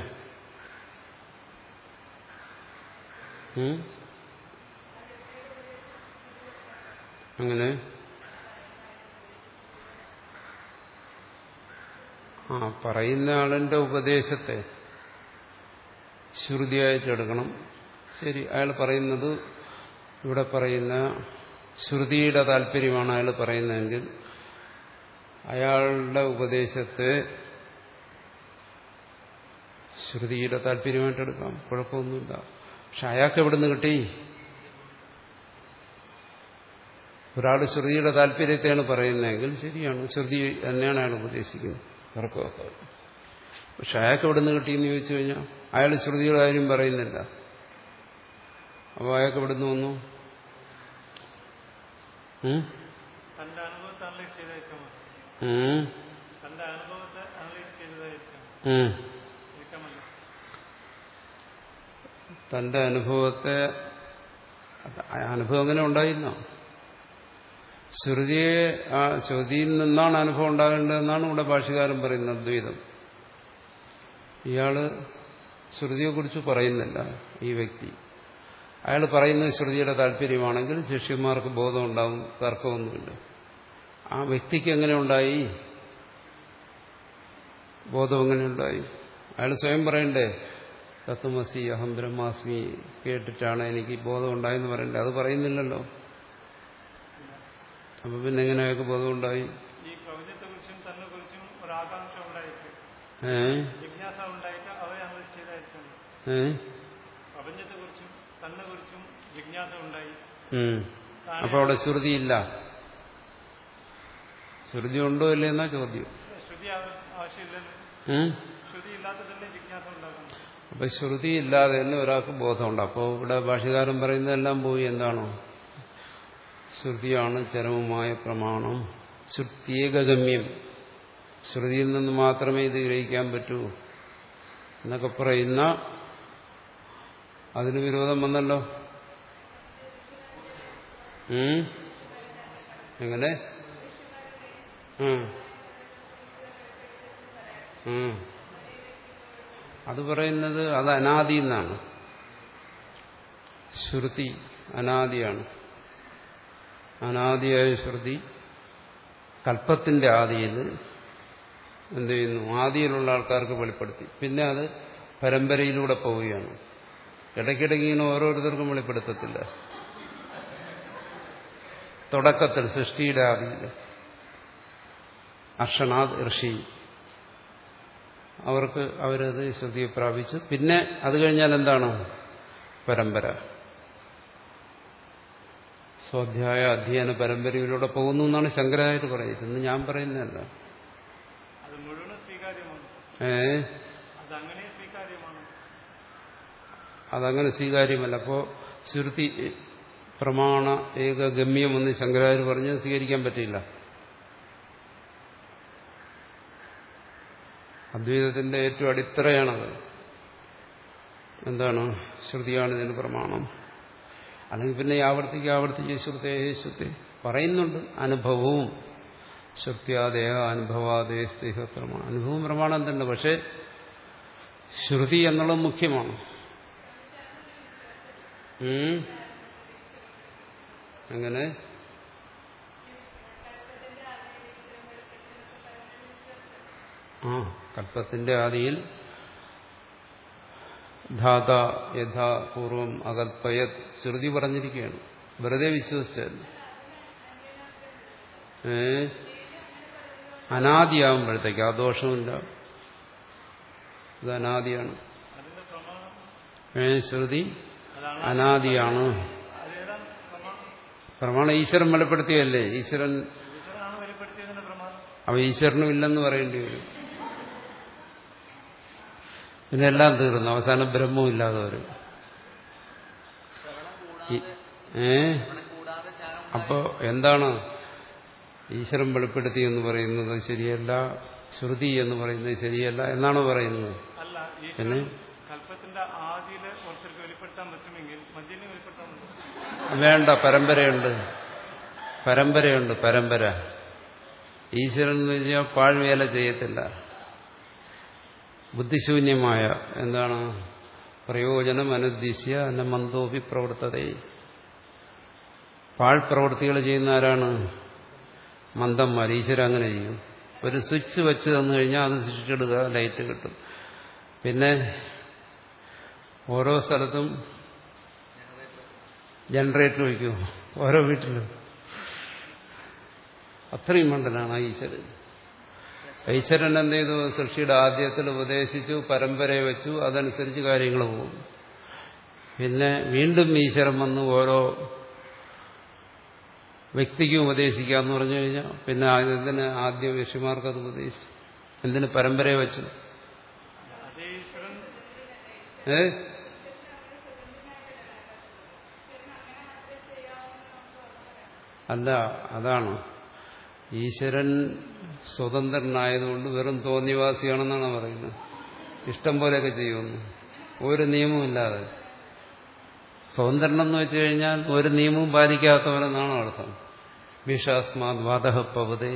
അങ്ങനെ ആ പറയുന്ന ആളിന്റെ ഉപദേശത്തെ ശ്രുതിയായിട്ടെടുക്കണം. ശരി, അയാൾ പറയുന്നത് ഇവിടെ പറയുന്ന ശ്രുതിയുടെ താല്പര്യമാണ് അയാൾ പറയുന്നതെങ്കിൽ അയാളുടെ ഉപദേശത്തെ ശ്രുതിയുടെ താല്പര്യമായിട്ടെടുക്കാം, കുഴപ്പമൊന്നുമില്ല. പക്ഷെ അയാൾക്ക് എവിടെ നിന്ന് കിട്ടി? ഒരാൾ ശ്രുതിയുടെ താല്പര്യത്തെയാണ് പറയുന്നതെങ്കിൽ ശരിയാണ്, ശ്രുതി തന്നെയാണ് അയാൾ ഉപദേശിക്കുന്നത്, തർക്കമൊക്കെ. പക്ഷെ അയാൾക്ക് എവിടെ നിന്ന് കിട്ടിയെന്ന് ചോദിച്ചു കഴിഞ്ഞാൽ അയാൾ ശ്രുതിയുടെ കാര്യം പറയുന്നില്ല. അപ്പോൾ അയാൾക്ക് എവിടെ നിന്ന് വന്നു? തന്റെ അനുഭവത്തെ അനലൈസ് ചെയ്തായിരിക്കാം. തന്റെ അനുഭവത്തെ അനലൈസ് ചെയ്തതായിരിക്കാം. തന്റെ അനുഭവത്തെ അനുഭവം എങ്ങനെ ഉണ്ടായിരുന്നോ? ശ്രുതിയെ ആ ശ്രുതിയിൽ നിന്നാണ് അനുഭവം ഉണ്ടാകേണ്ടതെന്നാണ് ഇവിടെ ഭാഷ്യകാരൻ പറയുന്നത്. അദ്വൈതം ഇയാള് ശ്രുതിയെക്കുറിച്ച് പറയുന്നില്ല. ഈ വ്യക്തി അയാൾ പറയുന്നത് ശ്രുതിയുടെ താല്പര്യമാണെങ്കിൽ ശിഷ്യന്മാർക്ക് ബോധം ഉണ്ടാവും, തർക്കമൊന്നുമില്ല. ആ വ്യക്തിക്ക് എങ്ങനെ ഉണ്ടായി? ബോധം എങ്ങനെ ഉണ്ടായി? അയാൾ സ്വയം പറയണ്ടേ തത്വമസി അഹം ബ്രഹ്മാസ്മി കേട്ടിട്ടാണ് എനിക്ക് ബോധം ഉണ്ടായെന്ന് പറയണ്ടേ? അത് പറയുന്നില്ലല്ലോ. അപ്പൊ പിന്നെ എങ്ങനെ അയാൾക്ക് ബോധം ഉണ്ടായി? ഈ പ്രപഞ്ചത്തെ കുറിച്ചും തന്നെ കുറിച്ചും ഒരു ആകാംക്ഷ ഉണ്ടായിട്ട് ഏഹ് ജിജ്ഞാസ ഉണ്ടായിട്ട് അവരെ അനലൈസ് ചെയ്തായിരിക്കും. ഏഹ് പ്രപഞ്ചത്തെ കുറിച്ചും തന്നെ കുറിച്ചും ജിജ്ഞാസ ഉണ്ടായി. അപ്പൊ അവിടെ ശ്രുതിയില്ല. ശ്രുതി ഉണ്ടോ ഇല്ലേ എന്നാ ചോദ്യം. ശ്രുതി ആവശ്യമില്ലല്ലോ. ശ്രുതി ഇല്ലാത്തതല്ലേ ജിജ്ഞാസ ഉണ്ടാകും. അപ്പൊ ശ്രുതി ഇല്ലാതെ തന്നെ ഒരാൾക്ക് ബോധമുണ്ട്. അപ്പോൾ ഇവിടെ ഭാഷ്യകാരൻ പറയുന്നതെല്ലാം പോയി. എന്താണോ? ശ്രുതിയാണ് ചരമമായ പ്രമാണം, ശ്രുത്യേകഗമ്യം, ശ്രുതിയിൽ നിന്ന് മാത്രമേ ഇത് ഗ്രഹിക്കാൻ പറ്റൂ എന്നൊക്കെ പറയുന്ന അതിന് വിരോധം വന്നല്ലോ. എങ്ങനെ? അത് പറയുന്നത് അത് അനാദി എന്നാണ്. ശ്രുതി അനാദിയാണ്. അനാദിയായ ശ്രുതി കൽപ്പത്തിന്റെ ആദിയിൽ എന്ത് ചെയ്യുന്നു? ആദിയിലുള്ള ആൾക്കാർക്ക് വെളിപ്പെടുത്തി. പിന്നെ അത് പരമ്പരയിലൂടെ പോവുകയാണ്. ഇടയ്ക്കിടയ്ക്ക് ഇങ്ങനെ ഓരോരുത്തർക്കും വെളിപ്പെടുത്തത്തില്ല. തുടക്കത്തിൽ സൃഷ്ടിയുടെ ആദിയിൽ അർഷനാഥ് ഋഷി അവർക്ക് അവരത് ശ്രുതിയെ പ്രാപിച്ചു. പിന്നെ അത് കഴിഞ്ഞാൽ എന്താണ്? പരമ്പര, സ്വാധ്യായ അധ്യയന പരമ്പരയിലൂടെ പോകുന്നു എന്നാണ് ശങ്കരാചാര്യർ പറയുന്നത്. ഇന്ന് ഞാൻ പറയുന്നതല്ല. അത് മുഴുവൻ സ്വീകാര്യമാണ്. ഏ അതങ്ങനെ സ്വീകാര്യമാണ്. അതങ്ങനെ സ്വീകാര്യമല്ല. അപ്പോ ശ്രുതി പ്രമാണ ഏകഗമ്യമെന്ന് ശങ്കരാചാര്യർ പറഞ്ഞ് സ്വീകരിക്കാൻ പറ്റില്ല. അദ്വൈതത്തിന്റെ ഏറ്റവും അടിത്തറയാണത്. എന്താണ്? ശ്രുതിയാണ് ഇതിന് പ്രമാണം. അല്ലെങ്കിൽ പിന്നെ ആവർത്തിക്ക് ആവർത്തിച്ച് ശ്രുതേ ശ്രുതി പറയുന്നുണ്ട്. അനുഭവവും ശ്രുത്യാദേഹ അനുഭവാദേഹ പ്രമാണം, അനുഭവം പ്രമാണം തന്നെ. പക്ഷെ ശ്രുതി എന്നുള്ളത് മുഖ്യമാണ്. അങ്ങനെ ആ കൽപ്പത്തിന്റെ ആദിയിൽ ധാത യഥാ പൂർവം അകൽപ്പയത് ശ്രുതി പറഞ്ഞിരിക്കുകയാണ്. വെറുതെ വിശ്വസിച്ചല്ല. ഏ അനാദിയാകുമ്പോഴത്തേക്ക് ആ ദോഷമില്ല. ഇത് അനാദിയാണ്. ഏ ശ്രുതി അനാദിയാണ്. പ്രമാണം ഈശ്വരൻ വെളിപ്പെടുത്തിയല്ലേ? ഈശ്വരൻ അവ ഈശ്വരനും ഇല്ലെന്ന് പറയേണ്ടി വരും. പിന്നെ എല്ലാം തീർന്നു. അവസാനം ബ്രഹ്മവും ഇല്ലാതെ വരും. ഏ ശ്രവണം കൂടാതെ ജ്ഞാനം അപ്പോ എന്താണ് ഈശ്വരൻ വെളിപ്പെടുത്തി എന്ന് പറയുന്നത് ശരിയല്ല, ശ്രുതി എന്ന് പറയുന്നത് ശരിയല്ല എന്നാണ് പറയുന്നത്. അല്ല, പിന്നെ ഈശ്വരൻ കൽപ്പത്തിന്റെ ആദിയില് കുറച്ചൊക്കെ വെളിപ്പെടുത്താൻ പറ്റുമെങ്കിൽ മധ്യനെ വെളിപ്പെടുത്താൻ പറ്റും. വേണ്ട, പരമ്പരയുണ്ട് പരമ്പരയുണ്ട് പരമ്പര. ഈശ്വരൻ എന്ന് വെച്ചാൽ പാഴ്വേല ചെയ്യത്തില്ല. ബുദ്ധിശൂന്യമായ എന്താണ് പ്രയോജനം അനുദ്ദിശ്യ എന്ന മന്ദോപി പ്രവർത്തതേ. പാഴ്പ്രവൃത്തികൾ ചെയ്യുന്ന ആരാണ്? മന്ദന്മാർ. ഈശ്വരൻ അങ്ങനെ ചെയ്യും. ഒരു സ്വിച്ച് വെച്ച് തന്നു കഴിഞ്ഞാൽ അത് സ്വിച്ചിടുക, ലൈറ്റ് കിട്ടും. പിന്നെ ഓരോ സ്ഥലത്തും ജനറേറ്റർ വയ്ക്കും, ഓരോ വീട്ടിലും. അത്രയും മണ്ടനാണ് ഈശ്വരൻ. ഈശ്വരൻ എന്ത് ചെയ്തു? സൃഷ്ടിയുടെ ആദ്യത്തിൽ ഉപദേശിച്ചു, പരമ്പരയെ വെച്ചു, അതനുസരിച്ച് കാര്യങ്ങൾ പോകും. പിന്നെ വീണ്ടും ഈശ്വരൻ വന്ന് ഓരോ വ്യക്തിക്കും ഉപദേശിക്കാന്ന് പറഞ്ഞു കഴിഞ്ഞാൽ പിന്നെ ആദ്യത്തിന് ആദ്യം ഋഷിമാർക്ക് അത് ഉപദേശിച്ചു. എന്തിന്? പരമ്പരയെ വെച്ചു. അതേ ഈശ്വരൻ ഏ അല്ല, അതാണ് ഈശ്വരൻ സ്വതന്ത്രനായതുകൊണ്ട് വെറും തോന്നിവാസിയാണെന്നാണ് പറയുന്നത്. ഇഷ്ടം പോലെയൊക്കെ ചെയ്യുമെന്ന്, ഒരു നിയമമില്ലാതെ. സ്വതന്ത്രൻ എന്ന് വെച്ചു കഴിഞ്ഞാൽ ഒരു നിയമവും പാലിക്കാത്തവരെന്നാണ് അർത്ഥം. വിഷാസ്മാത് വാദഃ പവതേ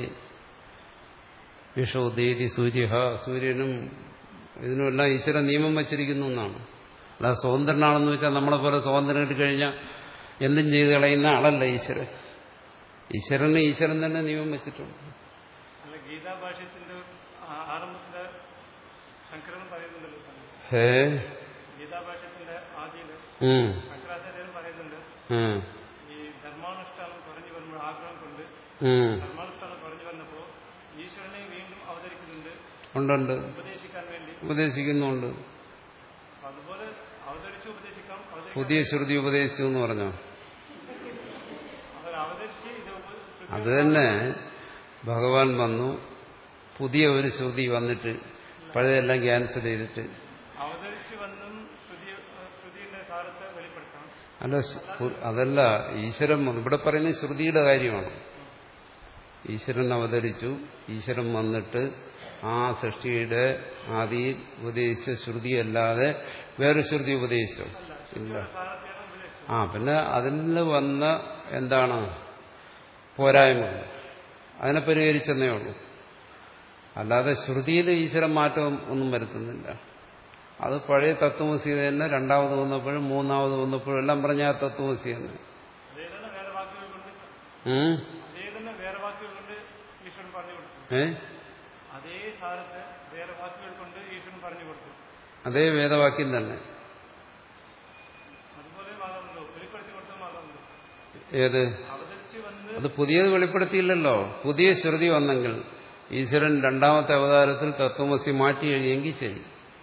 വിഷോദേതി സൂര്യ. സൂര്യനും ഇതിനുമെല്ലാം ഈശ്വരൻ നിയമം വച്ചിരിക്കുന്നു എന്നാണ്. അല്ലാതെ സ്വതന്ത്രനാണെന്ന് വെച്ചാൽ നമ്മളെ പോലെ സ്വാതന്ത്ര്യം കിട്ടിക്കഴിഞ്ഞാൽ എന്തും ചെയ്ത് കളയുന്ന ആളല്ല ഈശ്വരൻ. ഈശ്വരന് ഈശ്വരൻ തന്നെ നിയമം വെച്ചിട്ടുണ്ട്. അല്ല, ഗീതാഭാഷ്യത്തിന്റെ ആരംഭത്തില് ശങ്കരൻ പറയുന്നുണ്ടല്ലോ. ഹേ ഗീതാഭാഷ്യത്തിന്റെ ആദ്യയില് ഉം ശങ്കരാചാര്യൻ പറയുന്നുണ്ട്, ഉം ഈ ധർമാനുഷ്ഠാനം കുറഞ്ഞു വരുമ്പോൾ ആഗ്രഹം കൊണ്ട് ഉം ധർമാനുഷ്ഠാനം കുറഞ്ഞു വന്നപ്പോ ഈശ്വരനെ വീണ്ടും അവതരിക്കുന്നുണ്ട് ഉണ്ടുണ്ട്, ഉപദേശിക്കാൻ വേണ്ടി. ഉപദേശിക്കുന്നുണ്ട്. അതുപോലെ അവതരിച്ച് ഉപദേശിക്കാം. പുതിയ ശ്രുതി ഉപദേശിച്ചു എന്ന് പറഞ്ഞോ? അവർ അവതരിച്ച് ഇത് ഉപ- അത് തന്നെ ഭഗവാൻ വന്നു, പുതിയ ഒരു ശ്രുതി വന്നിട്ട് പഴയതെല്ലാം ക്യാൻസൽ ചെയ്തിട്ട്. അവതരിച്ച് വന്നും ശ്രുതി ശ്രുതിയുടെ സാരത്തെ വെളിപ്പെടുത്താം. അല്ല, അതല്ല ഈശ്വരൻ വന്നു. ഇവിടെ പറയുന്നത് ശ്രുതിയുടെ കാര്യമാണ്. ഈശ്വരൻ അവതരിച്ചു, ഈശ്വരൻ വന്നിട്ട് ആ സൃഷ്ടിയുടെ ആദിയിൽ ഉപദേശിച്ച ശ്രുതിയല്ലാതെ വേറെ ശ്രുതി ഉപദേശിച്ചോ? ഇല്ല. സാരത്തെയാണ് ഉപദേശിച്ചത്. ആ പിന്നെ അതിൽ വന്ന എന്താണ് പോരായ്മകൾ, അതിനെ പരിഹരിച്ചെന്നേ ഉള്ളൂ. അല്ലാതെ ശ്രുതിയിൽ ഈശ്വരൻ മാറ്റം ഒന്നും വരുത്തുന്നില്ല. അത് പഴയ തത്വമസി തന്നെ രണ്ടാമത് വന്നപ്പോഴും മൂന്നാമത് വന്നപ്പോഴും എല്ലാം പറഞ്ഞ ആ തത്വമസി തന്നെ. അതേ തന്നെ വേറെ വാക്കുകൾ കൊണ്ട് ഉം അതേ തന്നെ വേറെ വാക്കുകൾ കൊണ്ട് ഈശ്വരൻ പറഞ്ഞു കൊടുത്തു. ഏ അതേ സാരത്തെ വേറെ വാക്കുകൾ കൊണ്ട് ഈശ്വരൻ പറഞ്ഞു കൊടുത്തു. അതേ വേദവാക്യം തന്നെ. അതുപോലെ ഭാഗമുണ്ടോ? വെളിപ്പെടുത്തി കൊടുത്ത ഭാഗമുണ്ടോ? ഏത്? അവതരിച്ച് വന്ന് അത് പുതിയത് വെളിപ്പെടുത്തിയില്ലല്ലോ. പുതിയ ശ്രുതി വന്നെങ്കിൽ ഈശ്വരൻ രണ്ടാമത്തെ അവതാരത്തിൽ തത്വമസി മാറ്റി എഴുതിയെങ്കിൽ ശരി.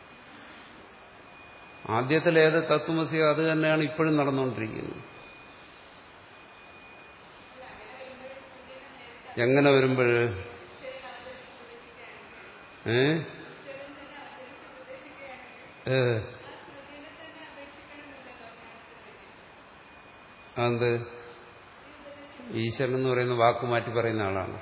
ആദ്യത്തിൽ ഏത് തത്വമസി അത് തന്നെയാണ് ഇപ്പോഴും നടന്നുകൊണ്ടിരിക്കുന്നത്. എങ്ങനെ വരുമ്പോഴ് ഏ ഏ അത് ഈശ്വരൻ എന്ന് പറയുന്ന വാക്ക് മാറ്റി പറയുന്ന ആളാണ്.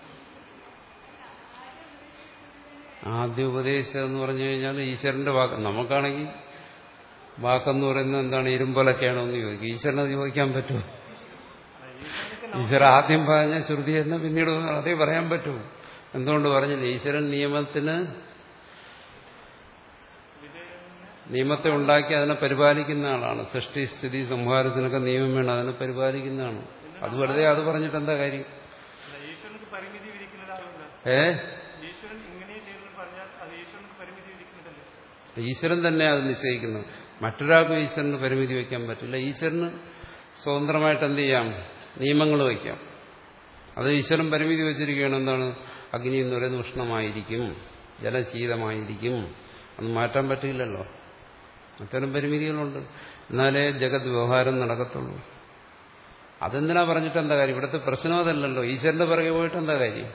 ആദ്യ ഉപദേശം എന്ന് പറഞ്ഞു കഴിഞ്ഞാൽ ഈശ്വരന്റെ വാക്ക്. നമുക്കാണെങ്കിൽ വാക്കെന്ന് പറയുന്നത് എന്താണ്? ഇരുമ്പൊലൊക്കെയാണോ എന്ന് ചോദിക്കും. ഈശ്വരനെ ചോദിക്കാൻ പറ്റുമോ? ഈശ്വരൻ ആദ്യം പറഞ്ഞ ശ്രുതി എന്ന് പിന്നീട് അതേ പറയാൻ പറ്റൂ. എന്തുകൊണ്ട് പറഞ്ഞില്ല? ഈശ്വരൻ നിയമത്തിന് നിയമത്തെ ഉണ്ടാക്കി അതിനെ പരിപാലിക്കുന്ന ആളാണ്. സൃഷ്ടി സ്ഥിതി സംഹാരത്തിനൊക്കെ നിയമം വേണം, അതിനെ പരിപാലിക്കുന്നതാണ്. അത് വെറുതെ അത് പറഞ്ഞിട്ട് എന്താ കാര്യം? ഈശ്വരന് പരിമിതി വിധിക്കുന്നതാവില്ല. ഏ ഈശ്വരൻ ഇങ്ങനെ ചെയ്തെന്ന് പറഞ്ഞാൽ അത് ഈശ്വരന് പരിമിതി വിധിക്കുന്നതല്ലേ? ഈശ്വരൻ തന്നെ അത് നിശ്ചയിക്കുന്നത്. മറ്റൊരാൾക്കും ഈശ്വരന് പരിമിതി വയ്ക്കാൻ പറ്റില്ല. ഈശ്വരന് സ്വതന്ത്രമായിട്ട് എന്ത് ചെയ്യാം? നിയമങ്ങൾ വയ്ക്കാം. അത് ഈശ്വരൻ പരിമിതി വെച്ചിരിക്കുകയാണ്. എന്താണ്? അഗ്നി എന്ന് പറയുന്നത് ഉഷ്ണമായിരിക്കും, ജലം ശീതമായിരിക്കും, അത് മാറ്റാൻ പറ്റില്ലല്ലോ. അത്തരം പരിമിതികളുണ്ട്. എന്നാലേ ജഗത് വ്യവഹാരം നടക്കത്തുള്ളൂ. അതെന്തിനാ പറഞ്ഞിട്ട് എന്താ കാര്യം? ഇവിടുത്തെ പ്രശ്നം അതല്ലല്ലോ. ഈശ്വരന്റെ പിറകെ പോയിട്ട് എന്താ കാര്യം?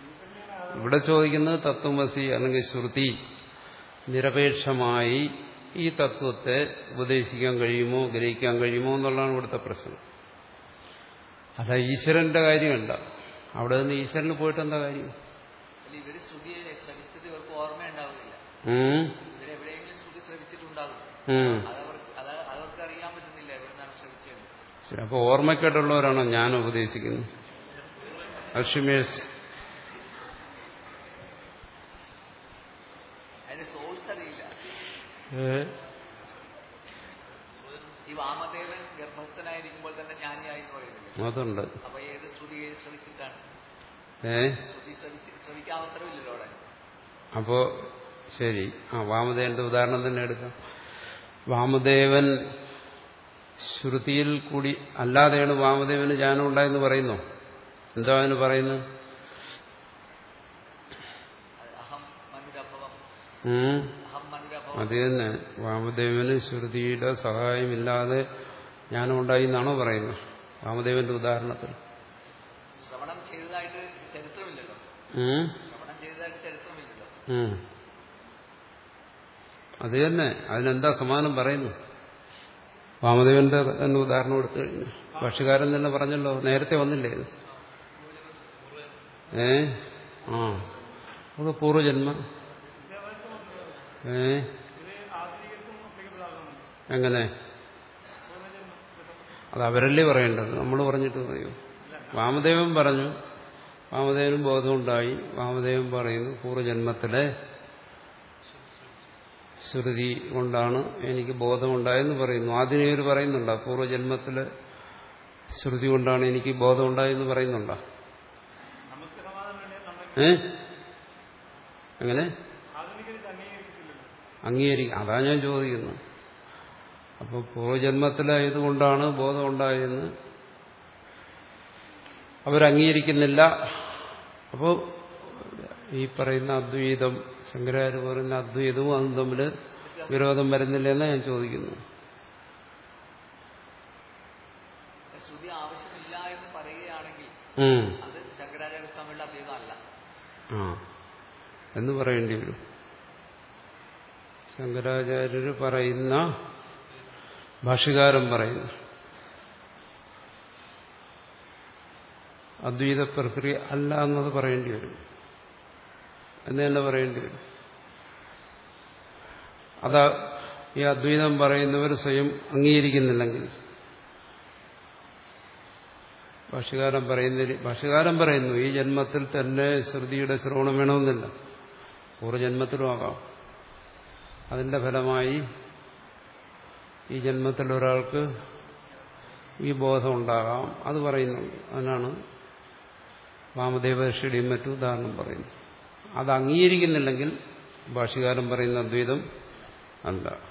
ഇവിടെ ചോദിക്കുന്നത് തത്വമസി അല്ലെങ്കിൽ ശ്രുതി നിരപേക്ഷമായി ഈ തത്വത്തെ ഉപദേശിക്കാൻ കഴിയുമോ ഗ്രഹിക്കാൻ കഴിയുമോ എന്നുള്ളതാണ് ഇവിടുത്തെ പ്രശ്നം. അല്ല ഈശ്വരന്റെ കാര്യമല്ല. അവിടെ നിന്ന് ഈശ്വരന് പോയിട്ട് എന്താ കാര്യം? ഇവര് ശ്രുതിയെ ശ്രമിച്ചത് ഇവർക്ക് ഓർമ്മയുണ്ടാവില്ല. ഇവരെവിടെയെങ്കിലും ശ്രുതി ശ്രമിച്ചിട്ടുണ്ടാകും. അത് അവർക്ക് അറിയാൻ പറ്റുന്നില്ല എവിടുന്നാണ് ശ്രമിച്ചത്. ശരി, അപ്പൊ ഓർമ്മക്കേട്ടുള്ളവരാണോ ഞാൻ ഉപദേശിക്കുന്നത്? അക്ഷിമേഷ് അതിന്റെ സോഴ്സ് അറിയില്ല. ഈ വാമദേവൻ ഗർഭസ്ഥനായിരിക്കുമ്പോൾ തന്നെ ജ്ഞാനിയായി പറയുന്നില്ല. അതുണ്ട്. അപ്പൊ ഏത് ശ്രുതി ശ്രമിച്ചിട്ടാണ്? ഏ ശ്രുതി ശ്രമിക്കാൻ അവസരമില്ലല്ലോ അവിടെ. അപ്പോ ശരി, ആ വാമദേവന്റെ ഉദാഹരണം തന്നെ എടുക്കാം. വാമദേവൻ ശ്രുതിയിൽ കൂടി അല്ലാതെയാണ് വാമദേവന് ജ്ഞാനം ഉണ്ടായെന്ന് പറയുന്നു. എന്താ അതിന് പറയുന്നത്? അത് തന്നെ, വാമദേവന് ശ്രുതിയുടെ സഹായമില്ലാതെ ജ്ഞാനം ഉണ്ടായി എന്നാണോ പറയുന്നത് വാമദേവന്റെ ഉദാഹരണത്തിൽ? ശ്രവണം ചെയ്തതായിട്ട് ചരിത്രമില്ലല്ലോ. ശ്രവണം ചെയ്തതായിട്ട് ചരിത്രമില്ലല്ലോ. അത് തന്നെ, അതിനെന്താ സമാനം പറയുന്നു? വാമദേവന്റെ തന്നെ ഉദാഹരണം എടുത്തു കഴിഞ്ഞു. ഭാഷ്യകാരൻ തന്നെ പറഞ്ഞല്ലോ, നേരത്തെ വന്നില്ലേ ഇത്? ഏ ആ അത് പൂർവജന്മ. ഏ എങ്ങനെ? അത് അവരല്ലേ പറയേണ്ടത്, നമ്മൾ പറഞ്ഞിട്ട് പറയൂ. വാമദേവൻ പറഞ്ഞു, വാമദേവനും ബോധമുണ്ടായി. വാമദേവൻ പറയുന്നു പൂർവജന്മത്തിലെ ശ്രുതി കൊണ്ടാണ് എനിക്ക് ബോധമുണ്ടായെന്ന് പറയുന്നു. ആദിനേയർ പറയുന്നുണ്ടോ പൂർവജന്മത്തിലെ ശ്രുതി കൊണ്ടാണ് എനിക്ക് ബോധമുണ്ടായെന്ന് പറയുന്നുണ്ടോ? ഏ എങ്ങനെ അംഗീകരിക്കും? അതാ ഞാൻ ചോദിക്കുന്നത്. അപ്പോൾ പൂർവജന്മത്തിലെ ഇതുകൊണ്ടാണ് ബോധമുണ്ടായെന്ന് അവരംഗീകരിക്കുന്നില്ല. അപ്പോൾ ഈ പറയുന്ന അദ്വൈതം, ശങ്കരാചാര്യ പറയുന്ന അദ്വൈതവും അതും തമ്മിൽ വിരോധം വരുന്നില്ല എന്നാ ഞാൻ ചോദിക്കുന്നു. ശ്രുതി ആവശ്യമില്ല എന്ന് പറയുകയാണെങ്കിൽ അത് ശങ്കരാചാര്യ സ്വാമിയുടെ അദ്വൈതം അല്ല ആ എന്ന് പറയേണ്ടി വരും. ശങ്കരാചാര്യർ പറയുന്ന, ഭാഷ്യകാരൻ പറയുന്നു അദ്വൈത പ്രക്രിയ അല്ല എന്നത് പറയേണ്ടി വരും എന്ന് തന്നെ പറയേണ്ടി വരും. അതാ ഈ അദ്വൈതം പറയുന്നവർ സ്വയം അംഗീകരിക്കുന്നില്ലെങ്കിൽ ഭാഷ്യകാരൻ പറയുന്ന ഭാഷ്യകാരൻ പറയുന്നു ഈ ജന്മത്തിൽ തന്നെ ശ്രുതിയുടെ ശ്രവണം വേണമെന്നില്ല, പൂർവ്വജന്മത്തിലും ആകാം. അതിന്റെ ഫലമായി ഈ ജന്മത്തിൽ ഒരാൾക്ക് ഈ ബോധം ഉണ്ടാകാം, അത് പറയുന്നുണ്ട്. അതിനാണ് വാമദേവ ഋഷിയുടെയും മറ്റും ഉദാഹരണം പറയുന്നത്. അത് അംഗീകരിക്കുന്നില്ലെങ്കിൽ ഭാഷ്യകാരൻ പറയുന്ന അദ്വൈതം അല്ല.